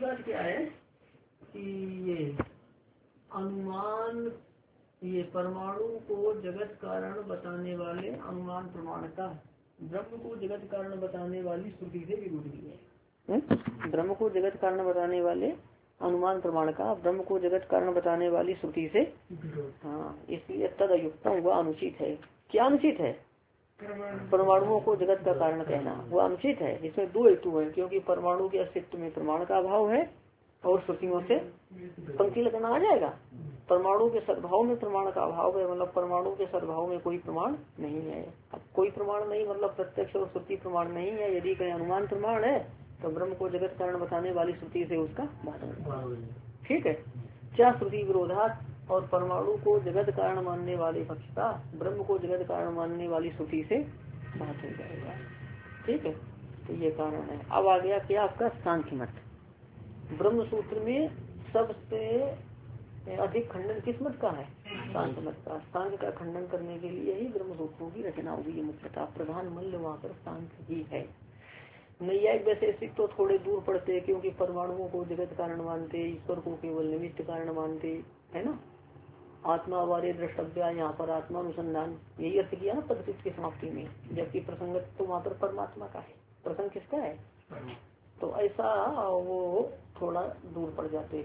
बात क्या है कि ये अनुमान, ये परमाणु को जगत कारण बताने वाले अनुमान प्रमाण का ब्रह्म को जगत कारण बताने वाली श्रुति से विरोधी है। ब्रह्म को जगत कारण बताने वाले अनुमान प्रमाण का ब्रह्म को जगत कारण बताने वाली श्रुति से, हाँ, इसलिए तद अयुक्तम वह अनुचित है। क्या अनुचित है? परमाणुओं को जगत का कारण कहना वह अनुचित है। इसमें दो हेतु है, क्योंकि परमाणु के अस्तित्व में प्रमाण का अभाव है और श्रुतियों से पंक्ति लगाना आ जाएगा। परमाणु के सद्भाव में प्रमाण का अभाव है, मतलब परमाणु के सद्भाव में कोई प्रमाण नहीं है। अब कोई प्रमाण नहीं मतलब प्रत्यक्ष और श्रुति प्रमाण नहीं है। यदि कहीं अनुमान प्रमाण है तो ब्रह्म को जगत कारण बताने वाली श्रुति से उसका बाधन, ठीक है। क्या श्रुति विरोधात, और परमाणु को जगत कारण मानने वाले पक्ष का ब्रह्म को जगत कारण मानने वाली श्रुति से बात हो जाएगा, ठीक है। तो ये कारण है। अब आ गया क्या आपका सांख्य मत। ब्रह्म सूत्र में सबसे अधिक खंडन किस मत का है? सांख्य मत का। सांख्य का खंडन करने के लिए ही ब्रह्म सूत्रों की रचना होगी। ये मुख्यतः प्रधान मूल्य वहाँ पर सांख्य ही है। नैयायिक वैसे तो थोड़े दूर पड़ते हैं, क्योंकि परमाणुओं को जगत कारण मानते, ईश्वर को केवल निमित्त कारण मानते, है ना। आत्मा वारे द्रष्टव्या, यहाँ पर आत्मा अनुसंधान यही अर्थ किया ना पदकृत की समाप्ति में, जबकि प्रसंग तो वहाँ पर परमात्मा का है। प्रसंग किसका है? तो ऐसा वो थोड़ा दूर पड़ जाते,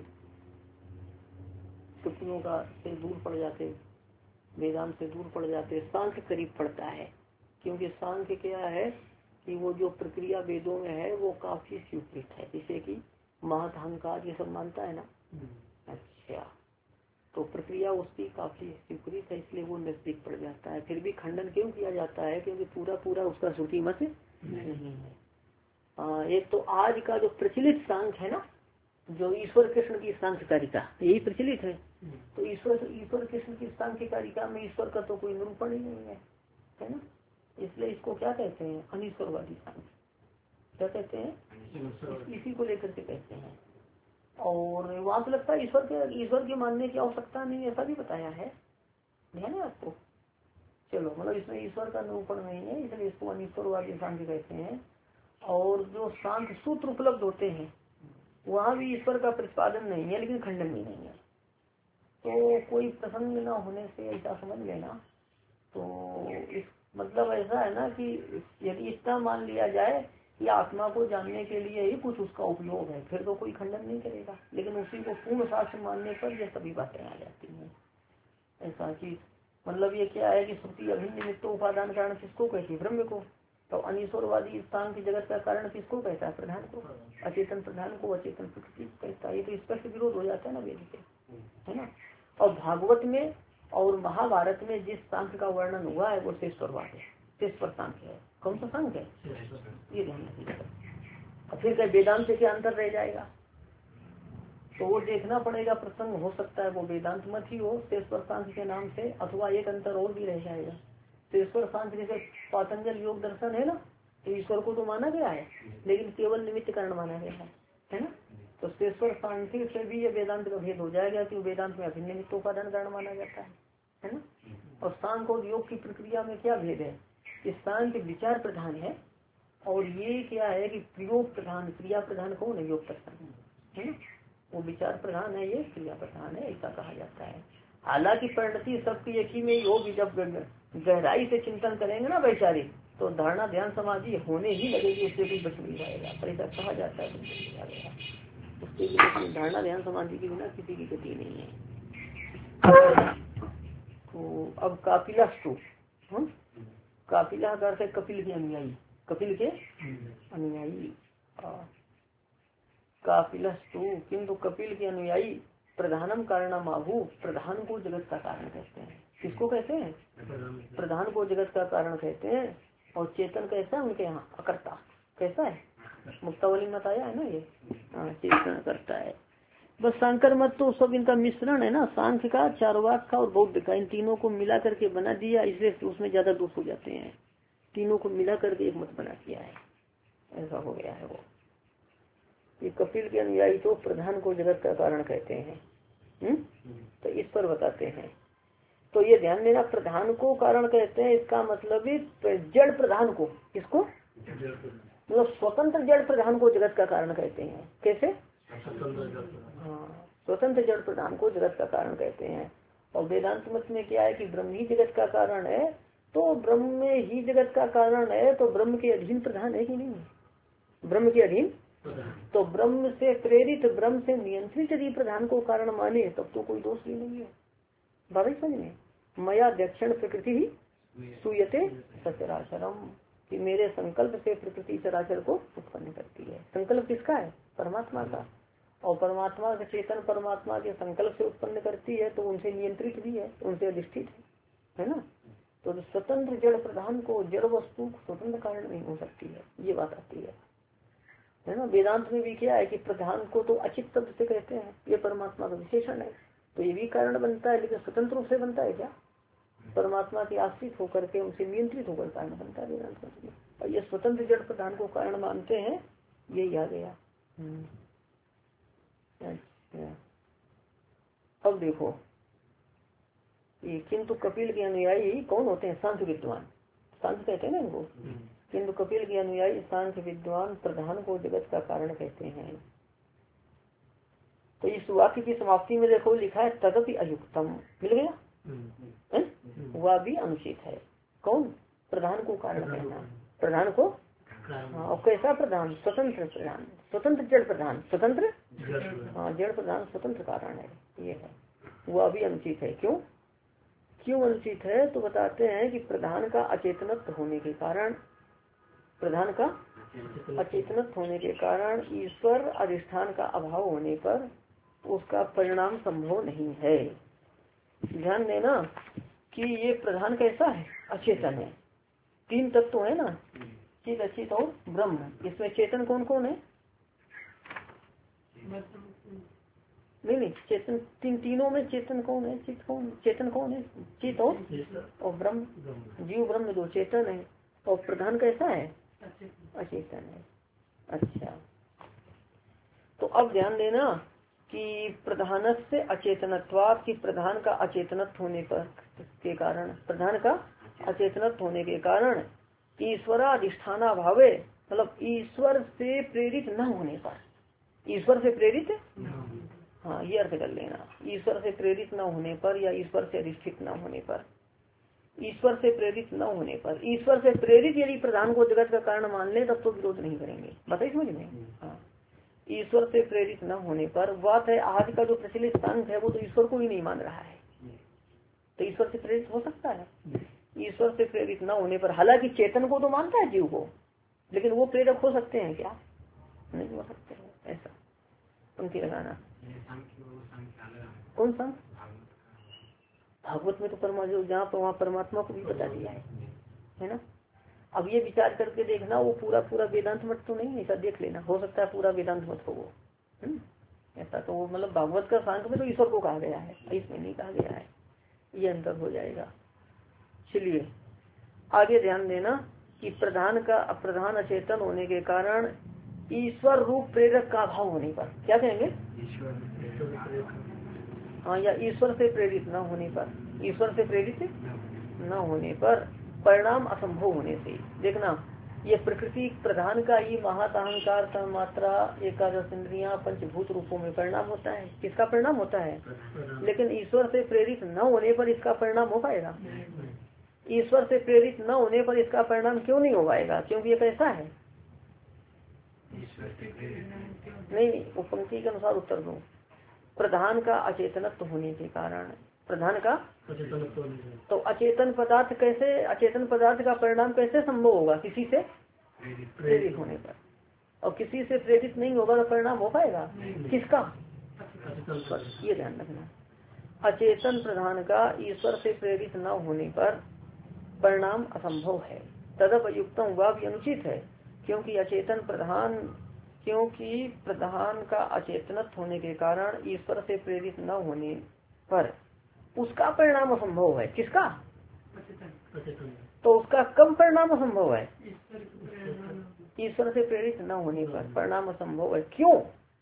श्रुतियों का से दूर पड़ जाते, वेदांत से दूर पड़ जाते। सांख्य करीब पड़ता है, क्योंकि सांख्य क्या है कि वो जो प्रक्रिया वेदों में है वो काफी स्वीकृत है, जैसे कि महत अहंकार ये सब मानता है ना। अच्छा, तो प्रक्रिया उसकी काफी स्वीकृत है, इसलिए वो नजदीक पड़ जाता है। फिर भी खंडन क्यों किया जाता है? क्योंकि पूरा पूरा उसका श्रुति मत नहीं है। एक तो आज का जो प्रचलित सांख्य है ना, जो ईश्वर कृष्ण की सांख्यकारिका, यही प्रचलित है। तो ईश्वर कृष्ण की सांख्यकारिका में ईश्वर का तो कोई निरूपण ही नहीं है ना। इसलिए इसको क्या कहते हैं? अनीश्वरवादी सांख्य। क्या कहते हैं? इसी को लेकर के कहते हैं। और वहां तो लगता है ईश्वर के मानने की आवश्यकता नहीं, ऐसा भी बताया है, ध्यान है आपको। चलो, मतलब इसमें ईश्वर का निरूपण नहीं है, इसलिए इसको अनीश्वरवादी सांख्य कहते हैं। और जो सांख्य सूत्र उपलब्ध होते हैं वहाँ भी ईश्वर का प्रतिपादन नहीं है, लेकिन खंडन भी नहीं है। तो कोई प्रसंग न होने से ऐसा समझ लेना। तो इस मतलब ऐसा है ना कि यदि इतना मान लिया जाए कि आत्मा को जानने के लिए ही कुछ उसका उपयोग है, फिर तो कोई खंडन नहीं करेगा। लेकिन उसी को पूर्ण शास्त्र मानने पर यह सभी बातें आ जाती हैं। ऐसा कि मतलब ये क्या है कि श्रुति अभिन्न निमित्त उपादान कारण किसको कहती है? ब्रह्म को। तो अनीश्वरवादी सांख्य जगत का कारण किसको कहता है? प्रधान को। अचेतन प्रधान को अचेतन प्रकृति को कहता है। ये तो स्पष्ट विरोध हो जाता है ना वेद से, है ना। और भागवत में और महाभारत में जिस सांख्य का वर्णन हुआ है वो शेषवरवाद है, शेषवर सांख्य है। कौन सा सांख्य है? ये ध्यान रखिएगा। फिर क्या वेदांत से क्या अंतर रह जाएगा? तो वो देखना पड़ेगा। प्रसंग हो सकता है वो वेदांत मत ही हो शेषवर सांख्य के नाम से, अथवा एक अंतर और भी रह जाएगा। शेषवर सांख्य जैसे पातंजल योग दर्शन है ना, तो ईश्वर को तो माना गया है, लेकिन केवल निमित्त कारण माना गया है ना। तो शेषवर सांख्य से भी ये वेदांत का भेद हो जाएगा कि वेदांत में अभिन्न निमित्त उपादान कारण माना जाता है ना। और सांख्य और योग की प्रक्रिया में क्या भेद है कि सांख्य विचार प्रधान है और ये क्या है कि प्रयोग प्रधान, क्रिया प्रधान कौन है? योग प्रधान है ना। वो विचार प्रधान है, ये क्रिया प्रधान है, ऐसा कहा जाता है। हालांकि परिणति सबकी एक ही में ही होगी। जब गहराई से चिंतन करेंगे ना वैचारिक, तो धारणा ध्यान समाधि होने ही लगेगी, उससे भी बच नहीं जाएगा। पर ऐसा कहा जाता है, उसके लिए धारणा ध्यान समाधि के बिना किसी की गति नहीं है। तो अब कापिलस्तु, कापिला का अर्थ है कपिल के अनुयायी, कपिल के अनुयायी। कापिलस्तु किंतु कपिल के अनुयायी प्रधानम कारणम आहु, प्रधान को जगत का कारण कहते हैं। किसको कहते हैं? प्रधान को जगत का कारण कहते हैं। और चेतन कैसा है उनके यहाँ? अकर्ता। कैसा है? मुक्तावली मत आया है ना ये, चेतन करता है। बस सांकर मत तो सब इनका मिश्रण है ना, सांख्य का, चार्वाक का और बौद्ध का, इन तीनों को मिला करके बना दिया, इसलिए उसमें ज्यादा दोष हो जाते हैं। तीनों को मिला करके एक मत बना दिया है, ऐसा हो गया है वो। ये कपिल के अनुयायी तो प्रधान को जगत का कारण कहते हैं। तो इस पर बताते हैं। तो ये ध्यान देना, प्रधान को कारण कहते हैं, इसका मतलब जड़ प्रधान को, किसको? मतलब स्वतंत्र जड़ प्रधान को जगत का कारण कहते हैं। कैसे? हाँ, स्वतंत्र जड़ प्रधान को जगत का कारण कहते हैं। और वेदांत मत में क्या है कि ब्रह्म ही जगत का कारण है, तो ब्रह्म में ही जगत का कारण है, तो ब्रह्म के अधीन प्रधान है कि नहीं? ब्रह्म के अधीन, तो ब्रह्म से प्रेरित, ब्रह्म से नियंत्रित यदि प्रधान को कारण माने तब तो कोई दोष ही नहीं है। बात समझ में? मया दक्षिण प्रकृति ही सूयते सचराचरम, कि मेरे संकल्प से प्रकृति चराचर को उत्पन्न करती है। संकल्प किसका है? परमात्मा का। और परमात्मा का, चेतन परमात्मा के संकल्प से उत्पन्न करती है, तो उनसे नियंत्रित भी है, उनसे अधिष्ठित है ना। तो स्वतंत्र जड़ प्रधान को जड़ वस्तु स्वतंत्र कारण नहीं हो सकती है, ये बात आती है ना। वेदांत में भी क्या है कि प्रधान को तो अचित तत्व से कहते हैं, ये परमात्मा का विशेषण है, तो ये भी कारण बनता है, लेकिन स्वतंत्र रूप से बनता है क्या? परमात्मा के आश्रित होकर के, उनसे नियंत्रित होकर कारण बनता है वेदांत में। और ये स्वतंत्र जड़ प्रधान को कारण मानते हैं, यही आ गया। अच्छा, अब देखो ये किंतु कपिल के अनुयायी कौन होते हैं? सांख्य विद्वान, सांख्य कहते हैं ना इनको। किंतु कपिल के अनुयायी सांख्य विद्वान प्रधान को जगत का कारण कहते हैं। तो इस वाक्य की समाप्ति में देखो लिखा है तदपि अयुक्तम, मिल गया, वह भी अनुचित है। कौन? प्रधान को कारण कहना, प्रधान को। हाँ, और कैसा प्रधान? स्वतंत्र प्रधान, स्वतंत्र जड़ प्रधान, स्वतंत्र, हाँ जड़ प्रधान स्वतंत्र कारण है, ये है। वह भी अनुचित है। क्यों क्यों अनुचित है? तो बताते हैं कि प्रधान का अचेतनत्व होने के कारण, प्रधान का अचेतनत्व होने के कारण ईश्वर अधिष्ठान का अभाव होने पर उसका परिणाम संभव नहीं है। ध्यान देना कि ये प्रधान कैसा है? अचेतन है। तीन तत्व है ना, चित, अचित और ब्रह्म। इसमें चेतन कौन कौन है? नहीं, चेतन तीनों में चेतन कौन है? चित कौन? चेतन कौन है? चित और ब्रह्म, जीव ब्रह्म दो चेतन है। और प्रधान कैसा है? अचेतन है। अच्छा, तो अब ध्यान देना कि प्रधान से अचेतनत्वात्, की प्रधान का अचेतनत्व होने पर के कारण, प्रधान का अचेतनत्व होने के कारण ईश्वराधिष्ठाना भावे, मतलब ईश्वर से प्रेरित न होने पर, ईश्वर से प्रेरित, हाँ ये अर्थ कर लेना, ईश्वर से प्रेरित न होने पर या ईश्वर से अधिष्ठित न होने पर, ईश्वर से प्रेरित न होने पर, ईश्वर से प्रेरित यदि प्रधान को जगत का कारण मान ले तब तो विरोध नहीं करेंगे। बताइए समझ में? हाँ, ईश्वर से प्रेरित न होने पर बात है, आज का जो प्रचलित सांख्य है वो तो ईश्वर को ही नहीं मान रहा है, तो ईश्वर से प्रेरित हो सकता है? ईश्वर से प्रेरित न होने पर, हालांकि चेतन को तो मानता है जीव को, लेकिन वो प्रेरक हो सकते हैं क्या? नहीं हो सकते हैं। ऐसा पंक्ति लगाना। कौन सा? भागवत में तो परमात्मा, जहाँ पर वहाँ परमात्मा को भी बता दिया है ना। अब ये विचार करके देखना, वो पूरा पूरा वेदांत मत तो नहीं, ऐसा देख लेना, हो सकता है पूरा वेदांत मत हो वो। ऐसा तो मतलब भागवत का सांख्य में तो ईश्वर को कहा गया है, इसमें नहीं कहा गया है, ये अंतर हो जाएगा। चलिए आगे ध्यान देना कि प्रधान का अप्रधान अचेतन होने के कारण ईश्वर रूप प्रेरक का अभाव होने पर, क्या कहेंगे? हाँ, या ईश्वर से प्रेरित न होने पर, ईश्वर से प्रेरित न होने पर परिणाम असंभव होने से। देखना, ये प्रकृति प्रधान का ही महाअहंकार तन्मात्रा एकादश इंद्रियां पंचभूत रूपों में परिणाम होता है। किसका परिणाम होता है? लेकिन ईश्वर से प्रेरित न होने पर इसका परिणाम हो पाएगा? ईश्वर से प्रेरित न होने पर इसका परिणाम क्यों नहीं हो पाएगा? क्योंकि ये कैसा है? नहीं, वो पंक्ति के अनुसार उत्तर दो। प्रधान का अचेतनत्व होने के कारण, प्रधान का तो अचेतन पदार्थ कैसे, अचेतन पदार्थ का परिणाम कैसे संभव होगा? किसी से प्रेरित होने पर। और किसी से प्रेरित नहीं होगा तो परिणाम हो पाएगा? किसका? ये ध्यान रखना, अचेतन प्रधान का ईश्वर से प्रेरित न होने पर परिणाम असंभव है। तदप युक्तम, वह भी अनुचित है, क्योंकि अचेतन प्रधान, क्योंकि प्रधान का अचेतनत्व होने के कारण ईश्वर से प्रेरित न होने पर उसका परिणाम असंभव है। किसका? तो उसका कम परिणाम असंभव है? ईश्वर से प्रेरित न होने पर परिणाम असंभव है। क्यों?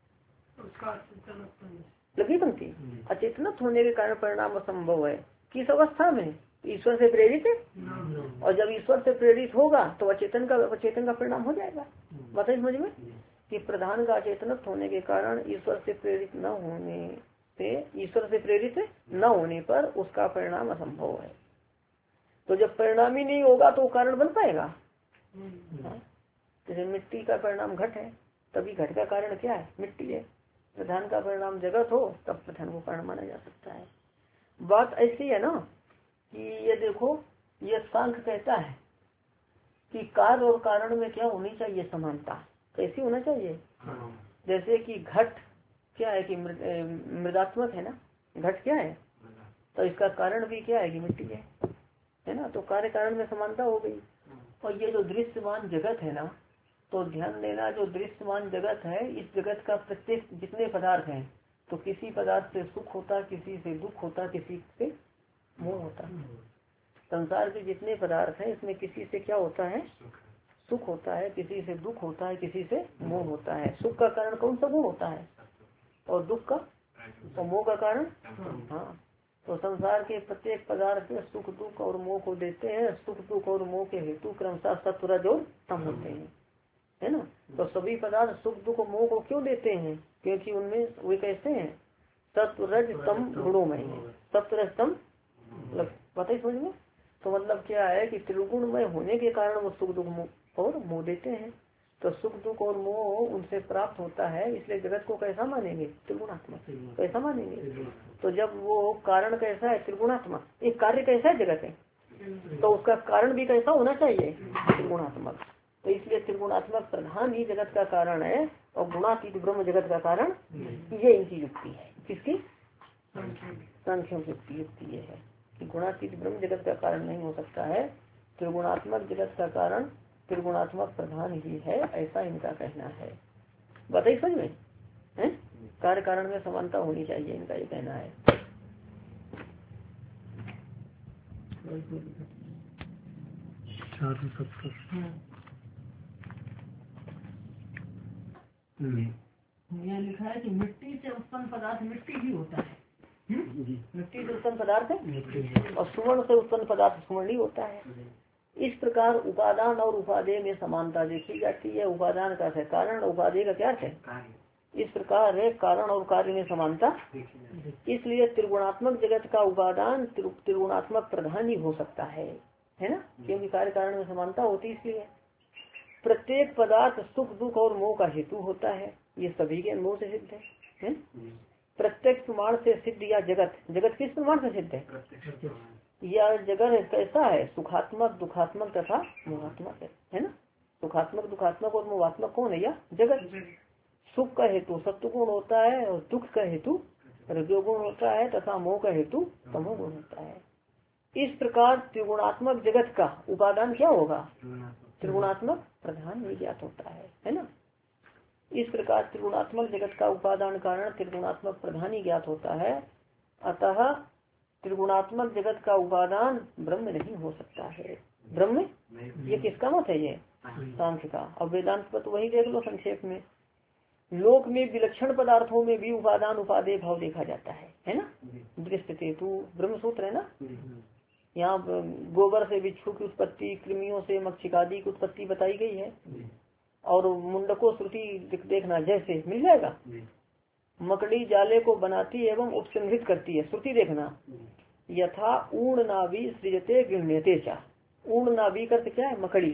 लगी पंक्ति, अचेतनत्व होने के कारण परिणाम असंभव है। किस अवस्था में? ईश्वर से प्रेरित है, और जब ईश्वर से प्रेरित होगा तो अचेतन का परिणाम हो जाएगा। बताइए समझ में? कि प्रधान का अचेतनत्व होने के कारण ईश्वर से प्रेरित न होने पर उसका परिणाम असंभव है। तो जब परिणाम ही नहीं होगा तो कारण बन पाएगा? जैसे मिट्टी का परिणाम घट है, तभी घट का कारण क्या है? मिट्टी है। प्रधान का परिणाम जगत हो तब प्रधान को कारण माना जा सकता है। बात ऐसी है ना कि ये देखो, ये सांख्य कहता है कि कार्य और कारण में क्या होनी चाहिए? समानता। कैसी होना चाहिए? जैसे कि घट क्या है कि मृदात्मक है ना, घट क्या है? तो इसका कारण भी क्या है कि मिट्टी है ना। तो कार्य कारण में समानता हो गई। और ये जो दृश्यमान जगत है ना, तो ध्यान देना, जो दृश्यमान जगत है, इस जगत का प्रत्येक जितने पदार्थ हैं, तो किसी पदार्थ से सुख होता, किसी से दुख होता, किसी से मोह होता। संसार के जितने पदार्थ हैं इसमें किसी से क्या होता है? सुख होता है, किसी से दुख होता है, किसी से मोह होता है। सुख का कारण कौन सा गुण होता है? और दुख का और मोह का कारण? हाँ। तो संसार के प्रत्येक पदार्थ सुख दुख और मोह को देते हैं। सुख दुख और मोह के हेतु क्रमशः सत्व रज और तम होते हैं, है ना। तो सभी पदार्थ सुख दुख और मोह को क्यों देते हैं? क्योंकि उनमें वे कैसे हैं? सत्व रज तम गुणों में है। सत्व रज तम पता ही समझ में। तो मतलब क्या है कि त्रिगुणमय होने के कारण वो सुख दुख और मोह देते हैं। तो सुख दुख और मोह उनसे प्राप्त होता है, इसलिए जगत को कैसा मानेंगे? त्रिगुणात्मक। कैसा मानेंगे? तो जब वो कारण कैसा है? त्रिगुणात्मक। एक कार्य कैसा है? जगत है, तो उसका कारण भी कैसा होना चाहिए? त्रिगुणात्मक। तो इसलिए त्रिगुणात्मक प्रधान ही जगत का कारण है और गुणातीत ब्रह्म जगत का कारण। ये इनकी युक्ति है। किसकी? सांख्यों की युक्ति ये है कि गुणातीत ब्रह्म जगत का कारण नहीं हो सकता है, त्रिगुणात्मक जगत का कारण त्रिगुणात्मक प्रधान ही है, ऐसा इनका कहना है। बताइए समझ में है? कार्य कारण में समानता होनी चाहिए, इनका ये कहना है। यहाँ लिखा है कि मिट्टी से उत्पन्न पदार्थ मिट्टी ही होता है। मिट्टी से उत्पन्न पदार्थ है और सुवर्ण से उत्पन्न पदार्थ सुवर्ण ही होता है। इस प्रकार उपादान और उपादेय में समानता देखी जाती है। उपादान का है कारण, उपादेय का क्या है? इस प्रकार है कारण और कार्य में समानता। इसलिए त्रिगुणात्मक जगत का उपादान त्रिगुणात्मक प्रधान ही हो सकता है ना, क्योंकि कार्य कारण में समानता होती है। इसलिए प्रत्येक पदार्थ सुख दुख और मोह का हेतु होता है, ये सभी के अनुभव से सिद्ध है? प्रत्येक प्रमाण से सिद्ध या जगत किस प्रमाण से सिद्ध है? या जगत कैसा है? सुखात्मक दुखात्मक तथा मोहात्मक है ना। सुखात्मक दुखात्मक और मोहात्मक कौन है? या जगत। सुख का हेतु सत्वगुण होता है और दुख का हेतु रजोगुण होता है तथा मोह का हेतु तमोगुण होता है। इस प्रकार त्रिगुणात्मक जगत का उपादान क्या होगा? त्रिगुणात्मक प्रधान ही ज्ञात होता है ना। इस प्रकार त्रिगुणात्मक जगत का उपादान कारण त्रिगुणात्मक प्रधान ही ज्ञात होता है। अतः त्रिगुणात्मक जगत का उपादान ब्रह्म नहीं हो सकता है। ब्रह्म ये किसका मत है? ये सांख्य का। अब वेदांत पर तो वही देख लो संक्षेप में। लोक में विलक्षण पदार्थों में भी उपादान उपादेय भाव देखा जाता है ना। दृष्टि ब्रह्म सूत्र है ना। यहाँ गोबर से बिच्छू की उत्पत्ति, कृमियों से मक्षिकादि की उत्पत्ति बताई गई है। और मुंडको श्रुति देखना जैसे मिल जाएगा। मकड़ी जाले को बनाती एवं उपसंहृत करती है, श्रुति देखना। यथा ऊर्ण नाभि सृजते गृह्यते चा। ऊर्ण नाभि का अर्थ क्या है? मकड़ी।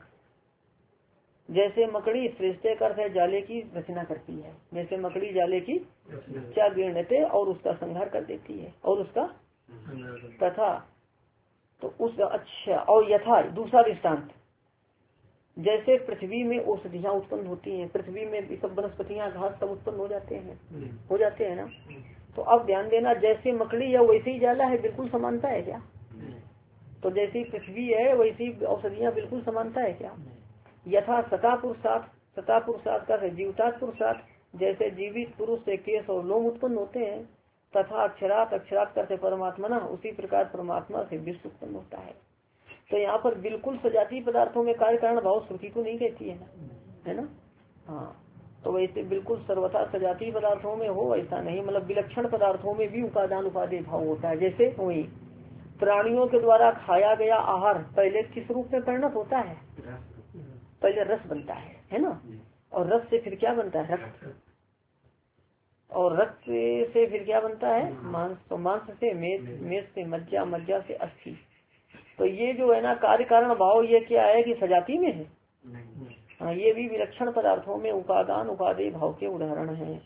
जैसे मकड़ी सृजते का अर्थ है जाले की रचना करती है, जैसे मकड़ी जाले की क्या गृह्यते और उसका संहार कर देती है और उसका तथा तो उस अच्छा। और यथा दूसरा दृष्टांत, जैसे पृथ्वी में औषधियाँ उत्पन्न होती हैं, पृथ्वी में सब वनस्पतियाँ घास सब उत्पन्न हो जाते हैं ना। तो अब ध्यान देना, जैसे मकड़ी है वैसे ही जाला है, बिल्कुल समानता है क्या? तो जैसी पृथ्वी है वैसी औषधियाँ बिल्कुल समानता है क्या? यथा सता पुरुषार्थ का जीवतात पुरुषार्थ, जैसे जीवित पुरुष से केश और लोम उत्पन्न होते हैं। तथा अक्षरात करते परमात्मा ना, उसी प्रकार परमात्मा से विश्व उत्पन्न होता है। तो यहाँ पर बिल्कुल सजातीय पदार्थों में कार्य कारण भाव श्रुति को नहीं कहती है ना। हाँ, तो वैसे बिल्कुल सर्वथा सजातीय पदार्थों में हो ऐसा नहीं, मतलब विलक्षण पदार्थों में भी उपादान उपादेय भाव होता है। जैसे वही प्राणियों के द्वारा खाया गया आहार पहले किस रूप में परिणत होता है? पहले रस बनता है ना। और रस से फिर क्या बनता है? रक्त। और रक्त से फिर क्या बनता है? मांस। तो मांस से मेद, मेद से मज्जा, मज्जा से अस्थि। तो ये जो है ना कार्य कारण भाव, ये क्या है कि सजाती में है? हाँ, ये भी विलक्षण पदार्थों में उपादान उपादेय भाव के उदाहरण हैं।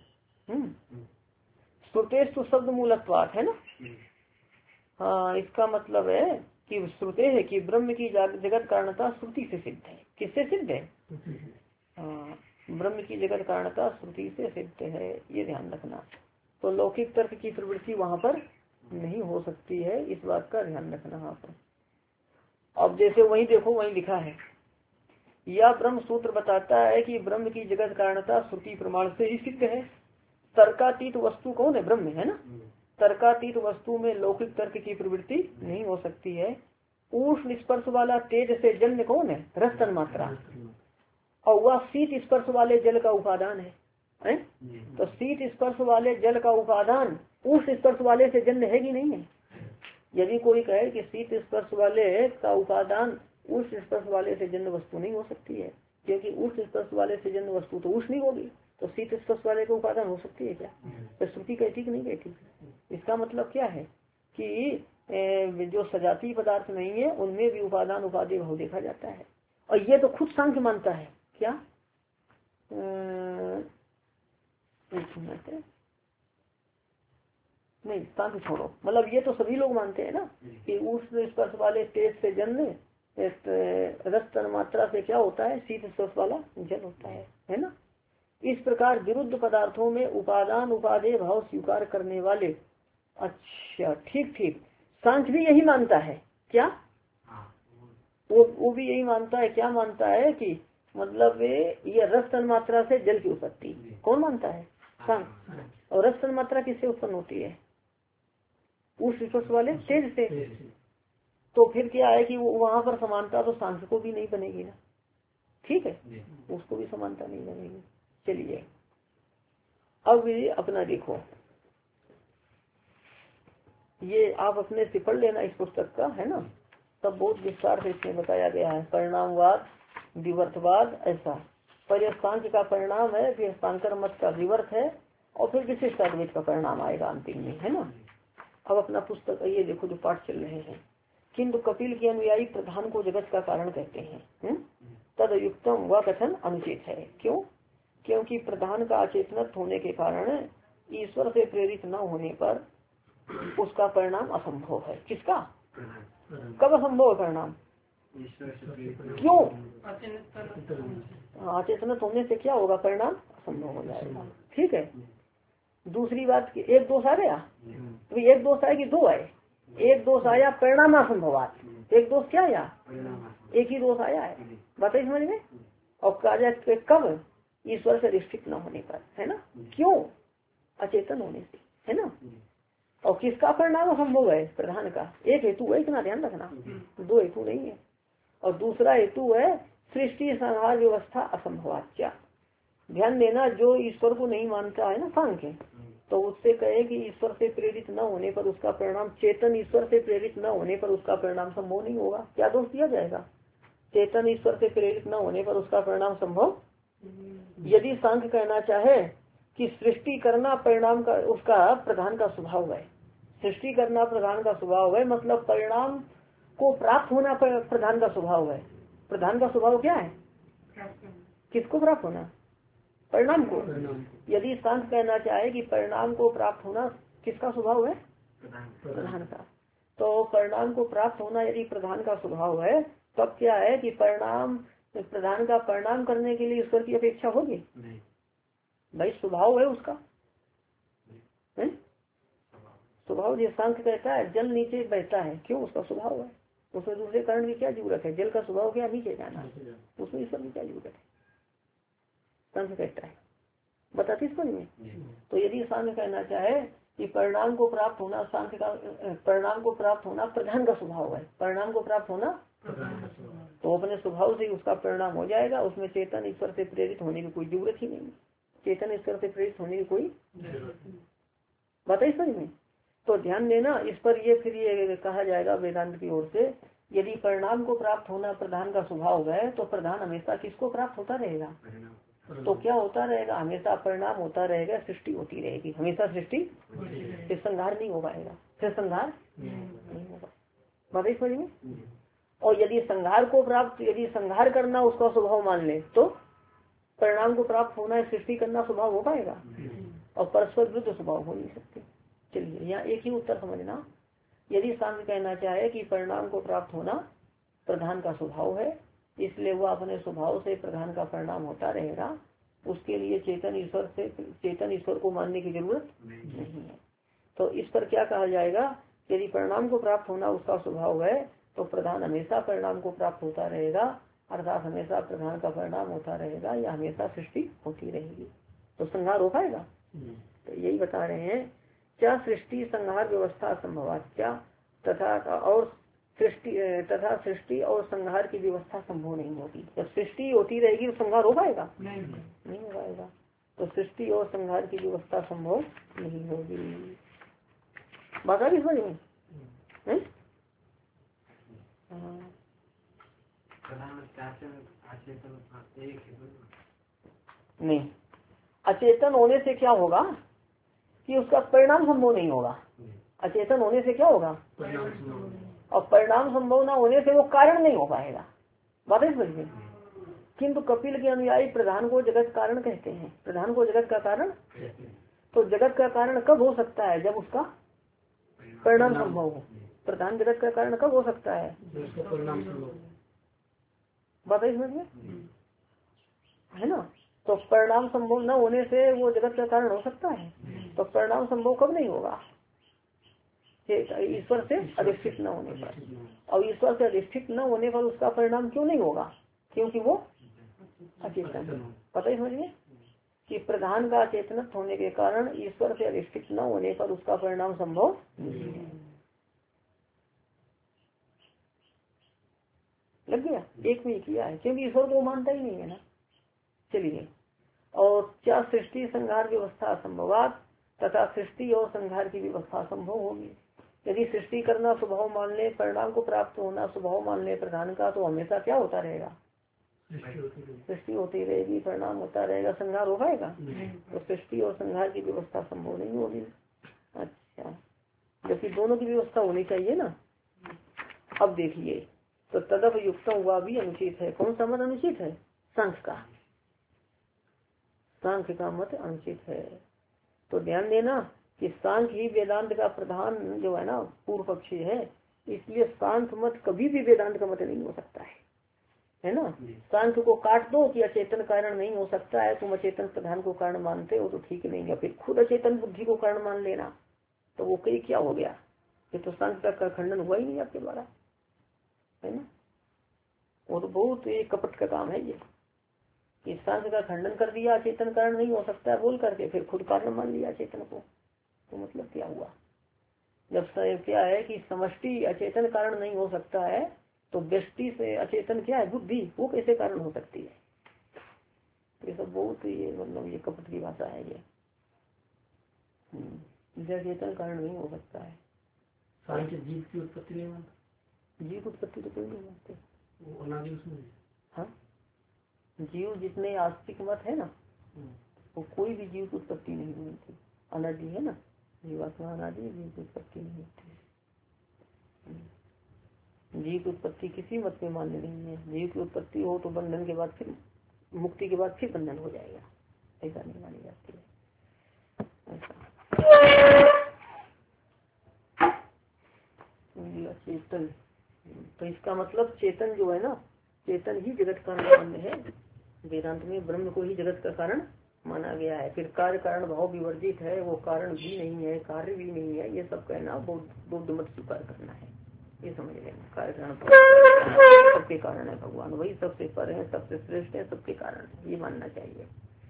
श्रुतेश तो शब्द मूलत्वात् है ना। हाँ, इसका मतलब है कि श्रुते है कि ब्रह्म की जगत कारणता श्रुति से सिद्ध है। किससे सिद्ध है? हाँ, ब्रह्म की जगत कारणता श्रुति से सिद्ध है, ये ध्यान रखना। तो लौकिक तर्क की प्रवृत्ति वहां पर नहीं हो सकती है, इस बात का ध्यान रखना वहां पर। अब जैसे वही देखो, वही लिखा है, यह ब्रह्म सूत्र बताता है कि ब्रह्म की जगत कारणता श्रुति प्रमाण से ही सिद्ध है। तर्कातीत वस्तु कौन है? ब्रह्म है ना। तर्कातीत वस्तु में लौकिक तर्क की प्रवृत्ति नहीं हो सकती है। उष्ण स्पर्श वाला तेज से जन्य कौन है? रस तन्मात्रा। और वह शीत स्पर्श वाले जल का उपादान है? तो शीत स्पर्श वाले जल का उपादान उष्ण स्पर्श वाले से जन्य है कि नहीं है? यदि कोई कहे कि शीत स्पर्श वाले का उपादान उष्ण स्पर्श वाले से जन्य वस्तु नहीं हो सकती है, क्योंकि उष्ण स्पर्श वाले से जन्य वस्तु तो उष्ण ही होगी, तो शीत स्पर्श वाले का उपादान हो सकती है क्या? तो श्रुति कहती कि नहीं कहती? इसका मतलब क्या है कि जो सजाती पदार्थ नहीं है उनमें भी उपादान उपादेय भाव देखा जाता है। और ये तो खुद सांख्य मानता है। क्या? एक मिनट, नहीं सांख्य छोड़ो, मतलब ये तो सभी लोग मानते हैं ना कि उष्ण स्पर्श वाले तेज से जन्य रस तन्मात्रा से क्या होता है? शीत स्पर्श वाला जल होता है ना। इस प्रकार विरुद्ध पदार्थों में उपादान उपादेय भाव स्वीकार करने वाले, अच्छा ठीक ठीक, सांख्य भी यही मानता है। क्या? वो भी यही मानता है। क्या मानता है? कि मतलब ये रस तन्मात्रा से जल की उत्पत्ति। कौन मानता है? सांख्य। और रस तन्मात्रा किससे उत्पन्न होती है? उस स्पर्श वाले तेज से। तो फिर क्या है कि वो वहां पर समानता तो सांख्य को भी नहीं बनेगी ना। ठीक है, उसको भी समानता नहीं बनेगी। चलिए अब ये अपना देखो, ये आप अपने से पढ़ लेना इस पुस्तक का, है ना। तब बहुत विस्तार से इसमें बताया गया है। परिणामवाद, विवर्तवाद, ऐसा। पर यह सांख्य का परिणाम है, फिर सांकर मत का विवर्त है, और फिर विशिष्ट अद्वैत का परिणाम आएगा अंतिम में, है ना। अब अपना पुस्तक ये देखो जो पाठ चल रहे हैं। किंतु कपिल के अनुयायी प्रधान को जगत का कारण कहते हैं। तद युक्तम वह कथन अनुचित है। क्यों? क्योंकि प्रधान का अचेतनत्व होने के कारण ईश्वर से प्रेरित न होने पर उसका परिणाम असंभव है। किसका? कब असंभव है परिणाम? क्यों? अचेतनत्व होने से क्या होगा? परिणाम असंभव हो जाएगा। ठीक है। दूसरी बात, एक दोष आ गया, तो एक दोष आए कि दो आए? एक दोष आया परिणाम असंभवात, एक दोष क्या आया? एक ही दोष आया है। बताइए समझ में। और कार्य कब? ईश्वर से अधिष्ठित न होने पर, है ना। क्यों? अचेतन होने से, है ना। और किसका परिणाम असंभव है? प्रधान का। एक हेतु है, इतना ध्यान रखना, दो हेतु नहीं है। और दूसरा हेतु है सृष्टि संहार व्यवस्था असंभवाच्य। ध्यान देना, जो ईश्वर को नहीं मानता है ना सांख्य, तो उससे कहे कि ईश्वर से प्रेरित न होने पर उसका परिणाम, चेतन ईश्वर से प्रेरित न होने पर उसका परिणाम संभव नहीं होगा। क्या दोष दिया जाएगा? चेतन ईश्वर से प्रेरित न होने पर उसका परिणाम संभव। यदि सांख्य कहना चाहे कि सृष्टि करना परिणाम का, उसका प्रधान का स्वभाव है, सृष्टि करना प्रधान का स्वभाव है, मतलब परिणाम को प्राप्त होना प्रधान का स्वभाव है। प्रधान का स्वभाव क्या है? किसको प्राप्त होना? परिणाम को। यदि सांख्य कहना चाहे कि परिणाम को प्राप्त होना किसका स्वभाव है? प्रधान का। तो परिणाम को प्राप्त होना यदि प्रधान का स्वभाव है, तब क्या है कि परिणाम, प्रधान का परिणाम करने के लिए ईश्वर की अपेक्षा होगी? भाई स्वभाव है उसका, स्वभाव। जो सांख्य कहता है जल नीचे बहता है, क्यों? उसका स्वभाव है, उसमें दूसरे कारण की क्या जरूरत है? जल का स्वभाव क्या? नीचे जाना, उसमें ईश्वर की क्या जरूरत है? सांख्य कहता है, बताती समझ में। तो यदि सांख्य कहना चाहे कि परिणाम को प्राप्त होना, सांख्य का परिणाम को प्राप्त होना प्रधान का स्वभाव है, परिणाम को प्राप्त होना, तो अपने स्वभाव से उसका परिणाम हो जाएगा। उसमें चेतन ईश्वर से प्रेरित होने की कोई जरूरत ही नहीं, चेतन ईश्वर से प्रेरित होने की कोई बताइए समझ में। तो ध्यान देना इस पर। ये फिर ये कहा जाएगा वेदांत की ओर से, यदि परिणाम को प्राप्त होना प्रधान का स्वभाव है, तो प्रधान हमेशा किसको प्राप्त होता रहेगा? तो क्या होता रहेगा, हमेशा परिणाम होता रहेगा, सृष्टि होती रहेगी, हमेशा सृष्टि, फिर संहार नहीं हो पाएगा, फिर संहार नहीं होगा, बात है समझ में। और यदि संहार को प्राप्त, यदि संहार करना उसका स्वभाव मान ले तो परिणाम को प्राप्त होना है, सृष्टि करना स्वभाव हो पाएगा, और परस्पर विरुद्ध स्वभाव हो नहीं सकते। चलिए यहाँ एक ही उत्तर समझना, यदि सांख्य कहना चाहे कि परिणाम को प्राप्त होना प्रधान का स्वभाव है, इसलिए वह अपने स्वभाव से प्रधान का परिणाम होता रहेगा, उसके लिए चेतन ईश्वर को मानने की जरूरत नहीं है। तो इस पर क्या कहा जाएगा, यदि परिणाम को प्राप्त होना उसका स्वभाव है तो प्रधान हमेशा परिणाम को प्राप्त होता रहेगा, अर्थात हमेशा प्रधान का परिणाम होता रहेगा, या हमेशा सृष्टि होती रहेगी, तो संहार हो पाएगा। तो यही बता रहे हैं, क्या सृष्टि संहार व्यवस्था संभवात क्या, तथा सृष्टि और संहार की व्यवस्था संभव नहीं होगी। जब सृष्टि होती रहेगी तो संहार हो पाएगा, नहीं हो पाएगा, तो सृष्टि और संहार की व्यवस्था संभव नहीं होगी। बात आ गई समझ में? नहीं, अचेतन होने से क्या होगा कि उसका परिणाम संभव नहीं होगा। अचेतन होने से क्या होगा, और परिणाम संभव न होने से वो कारण नहीं हो पाएगा। बात है समझ में? किंतु कपिल के अनुयायी प्रधान को जगत कारण कहते हैं, प्रधान को जगत का कारण, तो जगत का कारण कब हो सकता है, जब उसका परिणाम संभव हो। प्रधान जगत का कारण कब हो सकता है, बात है समझ में, है ना। तो परिणाम संभव न होने से वो जगत का कारण हो सकता है, तो परिणाम संभव कब नहीं होगा, ईश्वर से अधिष्ठित न होने पर। और ईश्वर से अधिष्ठित न होने पर उसका परिणाम क्यों नहीं होगा, क्योंकि वो अचेतन। पता ही समझिए कि प्रधान का अचेतन होने के कारण ईश्वर से अधिष्ठित न होने पर उसका परिणाम संभव नहीं है। लग गया, एक में किया है, क्योंकि ईश्वर को मानता ही नहीं है ना। चलिए, और क्या सृष्टि संहार व्यवस्था संभवात, तथा सृष्टि और संहार की व्यवस्था संभव होगी। यदि सृष्टि करना स्वभाव मान ले, परिणाम को प्राप्त होना स्वभाव मान ले प्रधान का, तो हमेशा क्या होता रहेगा, सृष्टि होती रहेगी, परिणाम होता रहेगा, संहार हो पाएगा, तो सृष्टि और संहार की व्यवस्था संभव नहीं होगी। अच्छा, जबकि दोनों की व्यवस्था होनी चाहिए ना। अब देखिए, तो तदप युक्त हुआ भी अनुचित है। कौन सा मत अनुचित है, सांख्य का, सांख्य का मत अनुचित है। तो ध्यान देना कि सांख्य ही वेदांत का प्रधान जो है ना पूर्व पक्षी है, इसलिए सांख्य मत कभी भी वेदांत का मत नहीं हो सकता है ना। सांख्य को काट दो कि अचेतन कारण नहीं हो सकता है, तुम अचेतन प्रधान को कारण मानते हो तो ठीक नहीं है, फिर खुद अचेतन बुद्धि को कारण मान लेना, तो वो कई क्या हो गया, ये तो सांख्य का खंडन हुआ ही नहीं आपके द्वारा, है ना। वो तो बहुत एक कपट का काम है ये, कि सांख्य का खंडन कर दिया, अचेतन कारण नहीं हो सकता है बोल करके, फिर खुद कारण मान लिया अचेतन को। तो मतलब क्या हुआ, जब क्या है कि समष्टि अचेतन कारण नहीं हो सकता है, तो व्यष्टि से अचेतन क्या है, बुद्धि, वो कैसे कारण हो सकती है। ये सब बहुत ये मतलब ये कपट की भाषा है ये। अचेतन कारण नहीं हो सकता है। जीव की उत्पत्ति नहीं मानते, जीव की उत्पत्ति तो कोई नहीं मानते, वो अनादि उसमें। हाँ, जीव जितने आस्तिक मत है ना, वो कोई भी जीव की उत्पत्ति नहीं मानती, अनादि है ना, जीवात्मा अनादि, जीव की उत्पत्ति नहीं होती। जीव की उत्पत्ति किसी मत में मान्य नहीं है। जीव की उत्पत्ति हो तो बंधन के बाद फिर मुक्ति के बाद फिर बंधन हो जाएगा, ऐसा नहीं मानी जाती है। चेतन, तो इसका मतलब चेतन जो है ना, चेतन ही जगत का कारण है। वेदांत में ब्रह्म को ही जगत का कारण माना गया है। फिर कार्य कारण भाव विवर्जित है, वो कारण भी नहीं है, कार्य भी नहीं है, ये सब कहना बौद्ध मत स्वीकार करना है, ये समझ लेना। कार्य कारण सबके कारण है, भगवान वही सबसे पर है, सबसे श्रेष्ठ है, सबके कारण है, ये मानना चाहिए।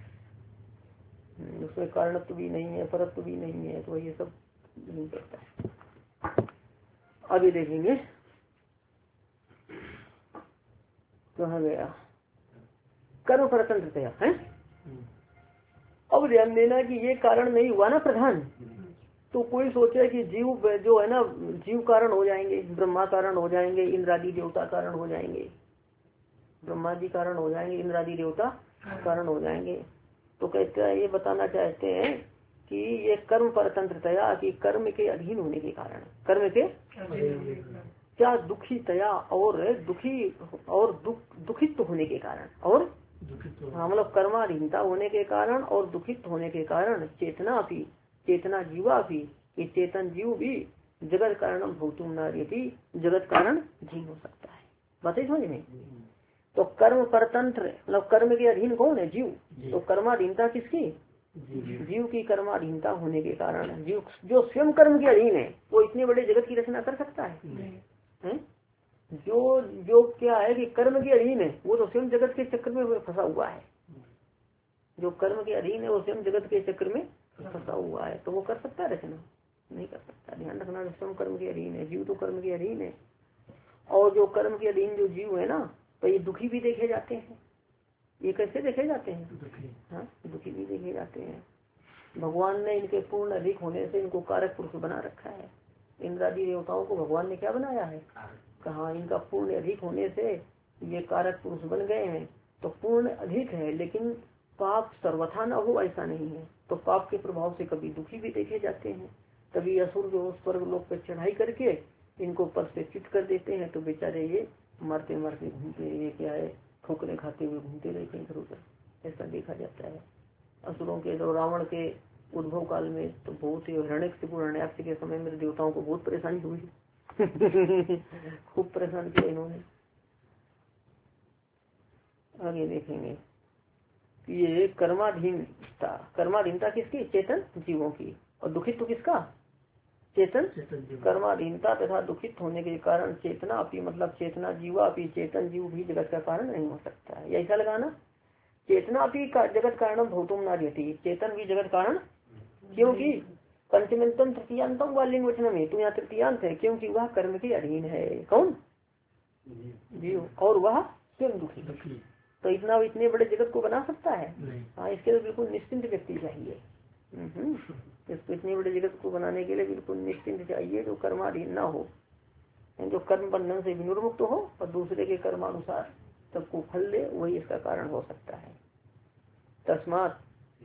उसमें कारणत्व भी नहीं है, परत्व भी नहीं है, तो ये सब नहीं करता है। अभी देखेंगे कहाँ गया, कर्म परतंत्रता है। अब ध्यान देना कि ये कारण नहीं हुआ ना प्रधान, तो कोई सोचे कि जीव जो है ना, जीव कारण हो जाएंगे, ब्रह्मा कारण हो जाएंगे, इंद्रादि देवता कारण हो जाएंगे, ब्रह्मा जी कारण हो जाएंगे, इंद्रादि देवता कारण हो जाएंगे। तो कहते हैं, ये बताना चाहते हैं कि ये कर्म परतंत्रतया, कि कर्म के अधीन होने के कारण, कर्म के क्या दुखीतया और दुखी और दुखित होने के कारण, और हाँ मतलब कर्माधीनता होने के कारण और दुखित होने के कारण चेतना भी, चेतना जीवा भी, कि चेतन जीव भी जगत कारणम भूतुम नार्यति, जगत कारण जीव हो सकता है। बातें समझ में। तो कर्म परतंत्र मतलब कर्म के अधीन कौन है? जीव। तो कर्माधीनता किसकी? जीव की कर्माधीनता होने के कारण जीव जो स्वयं कर्म के अधीन है वो इतने बड़े जगत की रचना कर सकता है? जो जो क्या है कि कर्म के अधीन है वो तो स्वयं जगत के चक्र में फंसा हुआ है। जो कर्म के अधीन है वो स्वयं जगत के चक्र में फंसा हुआ है, तो वो कर सकता है रचना? नहीं कर सकता। ध्यान रखना, स्वयं कर्म के अधीन है जीव, तो कर्म के अधीन है। और जो कर्म के अधीन जो जीव है ना, तो ये दुखी भी देखे जाते हैं। ये कैसे देखे जाते हैं? हाँ, दुखी भी देखे जाते हैं। भगवान ने इनके पूर्ण अधिक होने से इनको कारक पुरुष बना रखा है। इंद्रादि देवताओं को भगवान ने क्या बनाया है? कहा इनका पूर्ण अधिक होने से ये कारक पुरुष बन गए हैं। तो पूर्ण अधिक है, लेकिन पाप सर्वथा न हो ऐसा नहीं है। तो पाप के प्रभाव से कभी दुखी भी देखे जाते हैं। कभी असुर जो स्वर्ग लोक पर चढ़ाई करके इनको पद से चित कर देते हैं, तो बेचारे ये मरते मरते घूमते, ये क्या है, ठोकरे खाते हुए घूमते रहते हैं इधर उधर। ऐसा देखा जाता है। असुरों के जो रावण के उद्भव काल में तो बहुत ही हिरण्यकशिपु के समय में देवताओं को बहुत परेशानी हुई। खूब परेशान किया इन्होंने। आगे देखेंगे कि ये कर्माधीनता, कर्माधीनता किसकी? चेतन जीवों की। और दुखित तो किसका? चेतन। कर्माधीनता तथा दुखित होने के कारण चेतना अपनी मतलब चेतना जीवा अपनी, चेतन जीव भी जगत का कारण नहीं हो सकता है। ऐसा लगाना, चेतना अपनी जगत कारण भूतुम नार्यति, चेतन भी जगत कारण, क्योंकि पंचमिंतम तृतीयांतम व लिंग वचन में, तो यहाँ तृतीयांत है क्योंकि वह कर्म के अधीन है। कौन? जीव। और वह स्वयं दुखी। तो इतने बड़े जगत को बना सकता है? हाँ, इसके लिए बिल्कुल निश्चिंत व्यक्ति चाहिए। इसको इतने बड़े जगत को बनाने के लिए बिल्कुल निश्चिंत चाहिए, जो कर्माधीन न हो, जो कर्म बंधन से विनिर्मुक्त हो और दूसरे के कर्मानुसार सबको फल दे, वही इसका कारण हो सकता है। तस्मात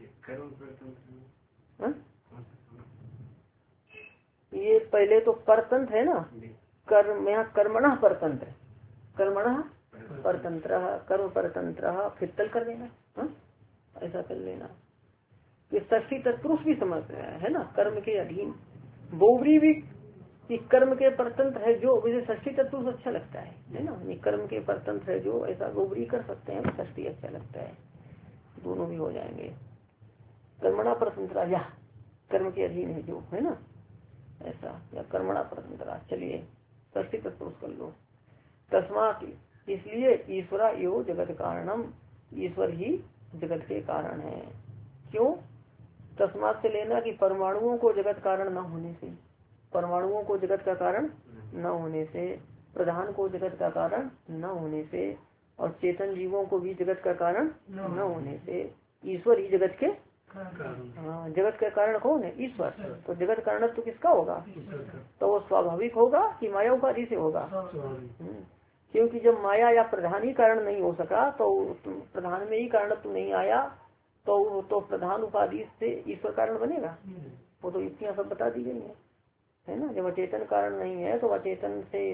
ये पहले तो परतंत्र है ना, कर्म यहाँ कर्मणः परतंत्र, कर्मणः परतंत्र, कर्म परतंत्र, फिर तल कर देना। ऐसा कर लेना। ये षष्ठी तत्पुरुष भी समझ है ना, कर्म के अधीन। बोबरी भी कि कर्म के परतंत्र है जो, मुझे षष्ठी तत्पुरुष अच्छा लगता है ना, ये कर्म के परतंत्र है जो, ऐसा बोबरी कर सकते हैं, षष्ठी अच्छा लगता है, दोनों भी हो जाएंगे। कर्मणा परतंत्र या कर्म के अधीन है जो, है ना, ऐसा, या कर्मणा परतंत्र। चलिए षष्ठी तत्पुरुष कर लो। तस्मात इसलिए ईश्वरा यो जगत कारणम, ईश्वर ही जगत के कारण है। क्यों? तस्मात से लेना कि परमाणुओं को जगत कारण न होने से, परमाणुओं को जगत का कारण न होने से, प्रधान को जगत का कारण न होने से, और चेतन जीवों को भी जगत का कारण न होने से ईश्वर ही जगत के। हाँ, जगत का कारण कौन है? ईश्वर। तो जगत कारण तो किसका होगा? तो वो स्वाभाविक होगा कि माया उपाधि से होगा? क्योंकि जब माया या प्रधान ही कारण नहीं हो सका, तो प्रधान में ही कारण तो नहीं आया, तो प्रधान उपाधि से ईश्वर कारण बनेगा? वो तो युक्तियां सब बता दी गई है ना। जब अचेतन कारण नहीं है तो अचेतन से